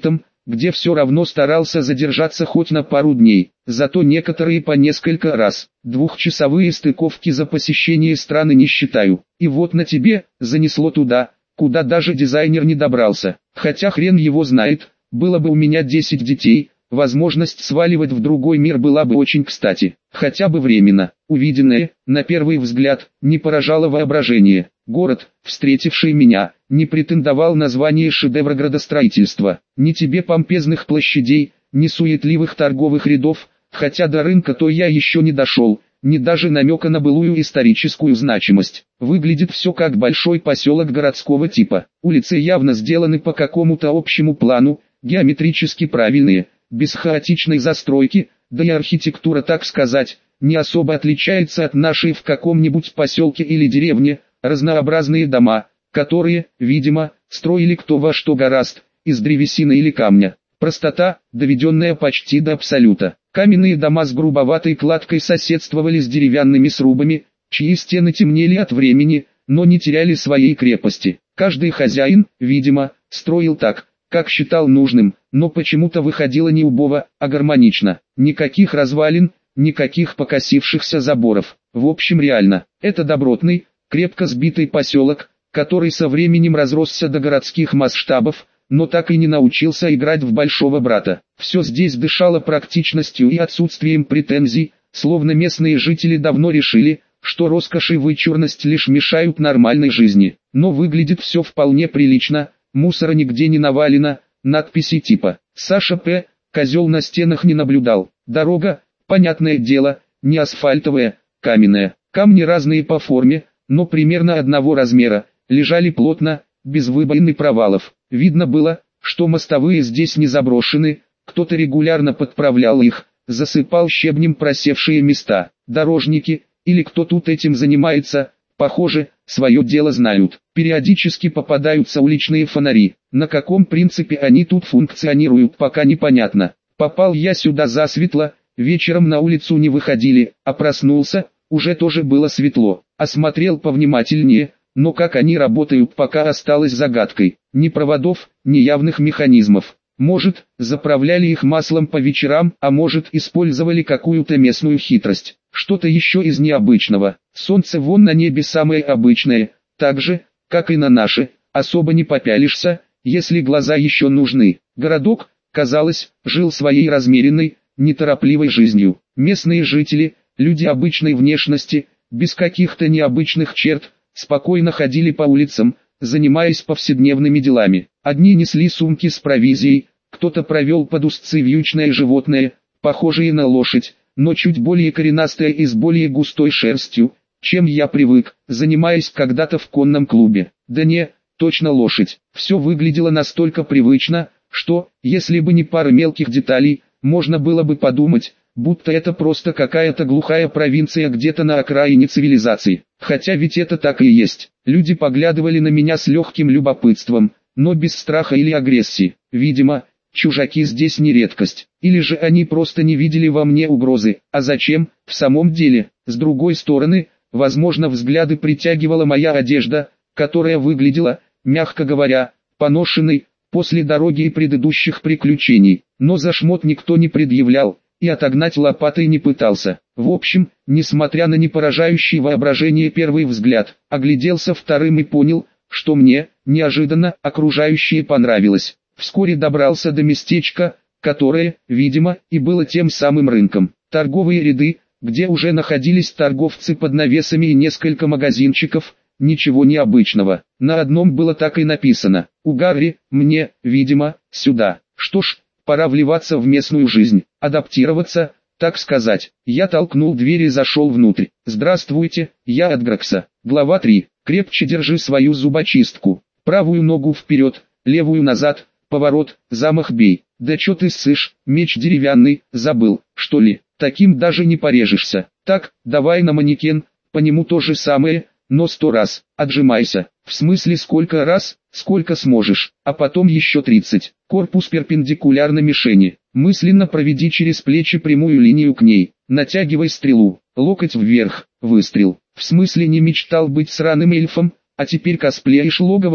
где все равно старался задержаться хоть на пару дней, зато некоторые по несколько раз. Двухчасовые стыковки за посещение страны не считаю. И вот на тебе, занесло туда, куда даже дизайнер не добрался. Хотя хрен его знает, было бы у меня десять детей, возможность сваливать в другой мир была бы очень кстати. Хотя бы временно. Увиденное, на первый взгляд, не поражало воображение. Город, встретивший меня, не претендовал на звание шедевра градостроительства. Ни тебе помпезных площадей, ни суетливых торговых рядов, хотя до рынка-то я еще не дошел, ни даже намека на былую историческую значимость. Выглядит все как большой поселок городского типа. Улицы явно сделаны по какому-то общему плану, геометрически правильные, без хаотичной застройки, да и архитектура, так сказать, не особо отличается от нашей в каком-нибудь поселке или деревне. Разнообразные дома, которые, видимо, строили кто во что гораст, из древесины или камня. Простота, доведенная почти до абсолюта. Каменные дома с грубоватой кладкой соседствовали с деревянными срубами, чьи стены темнели от времени, но не теряли своей крепости. Каждый хозяин, видимо, строил так, как считал нужным, но почему-то выходило не убого, а гармонично. Никаких развалин, никаких покосившихся заборов. В общем, реально, это добротный, крепко сбитый поселок, который со временем разросся до городских масштабов, но так и не научился играть в большого брата. Все здесь дышало практичностью и отсутствием претензий, словно местные жители давно решили, что роскошь и вычурность лишь мешают нормальной жизни. Но выглядит все вполне прилично, мусора нигде не навалено, надписи типа «Саша П. Козел» на стенах не наблюдал. Дорога, понятное дело, не асфальтовая, каменная. Камни разные по форме, но примерно одного размера, лежали плотно, без выбоин и провалов. Видно было, что мостовые здесь не заброшены, кто-то регулярно подправлял их, засыпал щебнем просевшие места. Дорожники, или кто тут этим занимается, похоже, свое дело знают. Периодически попадаются уличные фонари. На каком принципе они тут функционируют, пока непонятно. Попал я сюда засветло, вечером на улицу не выходили, а проснулся, уже тоже было светло. Осмотрел повнимательнее, но как они работают, пока осталось загадкой. Ни проводов, ни явных механизмов. Может, заправляли их маслом по вечерам, а может, использовали какую-то местную хитрость. Что-то еще из необычного. Солнце вон на небе самое обычное, так же, как и на наше, особо не попялишься, если глаза еще нужны. Городок, казалось, жил своей размеренной, неторопливой жизнью. Местные жители, люди обычной внешности, без каких-то необычных черт, спокойно ходили по улицам, занимаясь повседневными делами. Одни несли сумки с провизией, кто-то провел под узцы вьючное животное, похожее на лошадь, но чуть более коренастое и с более густой шерстью, чем я привык, занимаясь когда-то в конном клубе. Да не, точно лошадь. Все выглядело настолько привычно, что, если бы не пара мелких деталей, можно было бы подумать, будто это просто какая-то глухая провинция где-то на окраине цивилизации. Хотя ведь это так и есть. Люди поглядывали на меня с легким любопытством, но без страха или агрессии. Видимо, чужаки здесь не редкость. Или же они просто не видели во мне угрозы. А зачем, в самом деле? С другой стороны, возможно, взгляды притягивала моя одежда, которая выглядела, мягко говоря, поношенной, после дороги и предыдущих приключений. Но за шмот никто не предъявлял, и отогнать лопатой не пытался. В общем, несмотря на непоражающий воображение первый взгляд, огляделся вторым и понял, что мне, неожиданно, окружающее понравилось. Вскоре добрался до местечка, которое, видимо, и было тем самым рынком. Торговые ряды, где уже находились торговцы под навесами и несколько магазинчиков, ничего необычного. На одном было так и написано: «У Гарри, мне, видимо, сюда». Что ж, пора вливаться в местную жизнь, адаптироваться, так сказать. Я толкнул дверь и зашел внутрь. «Здравствуйте, я от Гракса». Глава три. Крепче держи свою зубочистку. Правую ногу вперед, левую назад, поворот, замах бей. Да чё ты ссышь, меч деревянный, забыл, что ли? Таким даже не порежешься. Так, давай на манекен, по нему то же самое, но сто раз. Отжимайся. В смысле сколько раз? Сколько сможешь, а потом еще тридцать. Корпус перпендикулярно мишени. Мысленно проведи через плечи прямую линию к ней. Натягивай стрелу. Локоть вверх. Выстрел. В смысле не мечтал быть сраным эльфом, а теперь косплеишь Логовоза?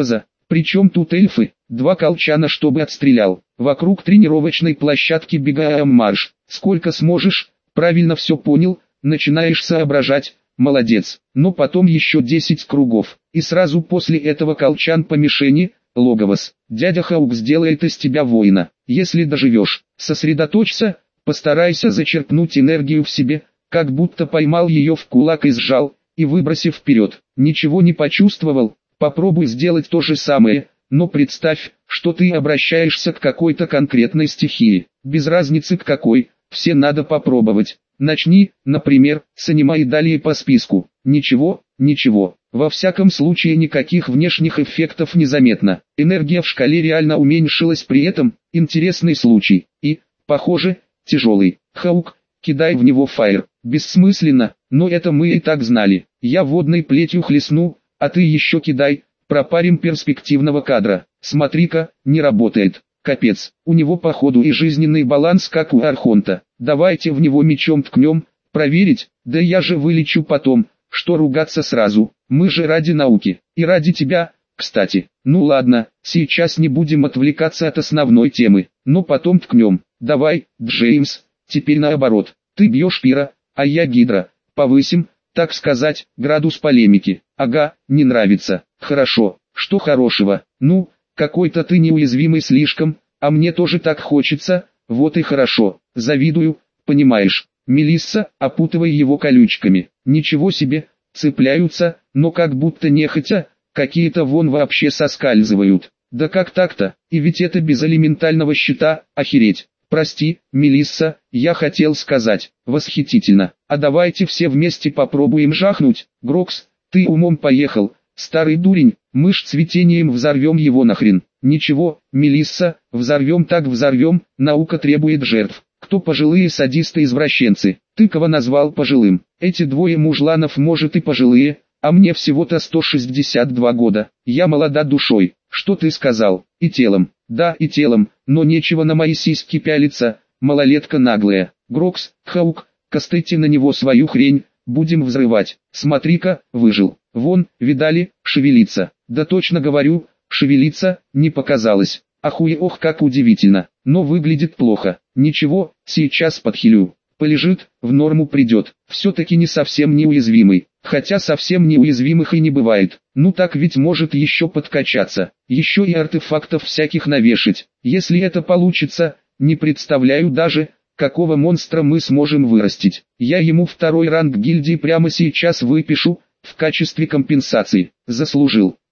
Причем тут эльфы? Два колчана, чтобы отстрелял. Вокруг тренировочной площадки бегаем марш. Сколько сможешь, правильно все понял, начинаешь соображать, молодец. Но потом еще десять кругов. И сразу после этого колчан по мишени, Логовос. Дядя Хаук сделает из тебя воина. Если доживешь, сосредоточься, постарайся зачерпнуть энергию в себе, как будто поймал ее в кулак и сжал, и выбросив вперед. Ничего не почувствовал? Попробуй сделать то же самое, но представь, что ты обращаешься к какой-то конкретной стихии. Без разницы к какой, все надо попробовать. Начни, например, с аниме и далее по списку. Ничего, ничего. Во всяком случае никаких внешних эффектов не заметно. Энергия в шкале реально уменьшилась при этом. Интересный случай. И, похоже, тяжелый. Хаук, кидай в него фаер. Бессмысленно, но это мы и так знали. Я водной плетью хлестну, а ты еще кидай, пропарим перспективного кадра. Смотри-ка, не работает. Капец, у него походу и жизненный баланс как у Архонта. Давайте в него мечом ткнем, проверить, да я же вылечу потом, что ругаться сразу. Мы же ради науки, и ради тебя, кстати. Ну ладно, сейчас не будем отвлекаться от основной темы, но потом ткнем. Давай, Джеймс, теперь наоборот. Ты бьешь пира, а я гидра. Повысим, так сказать, градус полемики. Ага, не нравится. Хорошо, что хорошего? Ну, какой-то ты неуязвимый слишком, а мне тоже так хочется, вот и хорошо. Завидую, понимаешь. Мелисса, опутывай его колючками. Ничего себе, цепляются, но как будто нехотя, какие-то вон вообще соскальзывают. Да как так-то? И ведь это без элементального щита, охереть. Прости, Мелисса, я хотел сказать, восхитительно. А давайте все вместе попробуем жахнуть. Грокс, ты умом поехал, старый дурень, мы ж цветением взорвем его нахрен. Ничего, Мелисса, взорвем так взорвем, наука требует жертв. Кто пожилые садисты-извращенцы? Ты кого назвал пожилым? Эти двое мужланов может и пожилые, а мне всего-то сто шестьдесят два года. Я молода душой. Что ты сказал? И телом. Да, и телом, но нечего на мои сиськи пялиться, малолетка наглая. Грокс, Хаук, кастайте на него свою хрень, будем взрывать. Смотри-ка, выжил. Вон, видали, шевелится. Да точно говорю, шевелится, не показалось. Ахуе, ох, как удивительно, но выглядит плохо. Ничего, сейчас подхилю. Полежит, в норму придет. Все-таки не совсем неуязвимый. Хотя совсем неуязвимых и не бывает. Ну так ведь может еще подкачаться. Еще и артефактов всяких навешать. Если это получится, не представляю даже, какого монстра мы сможем вырастить. Я ему второй ранг гильдии прямо сейчас выпишу, в качестве компенсации. Заслужил.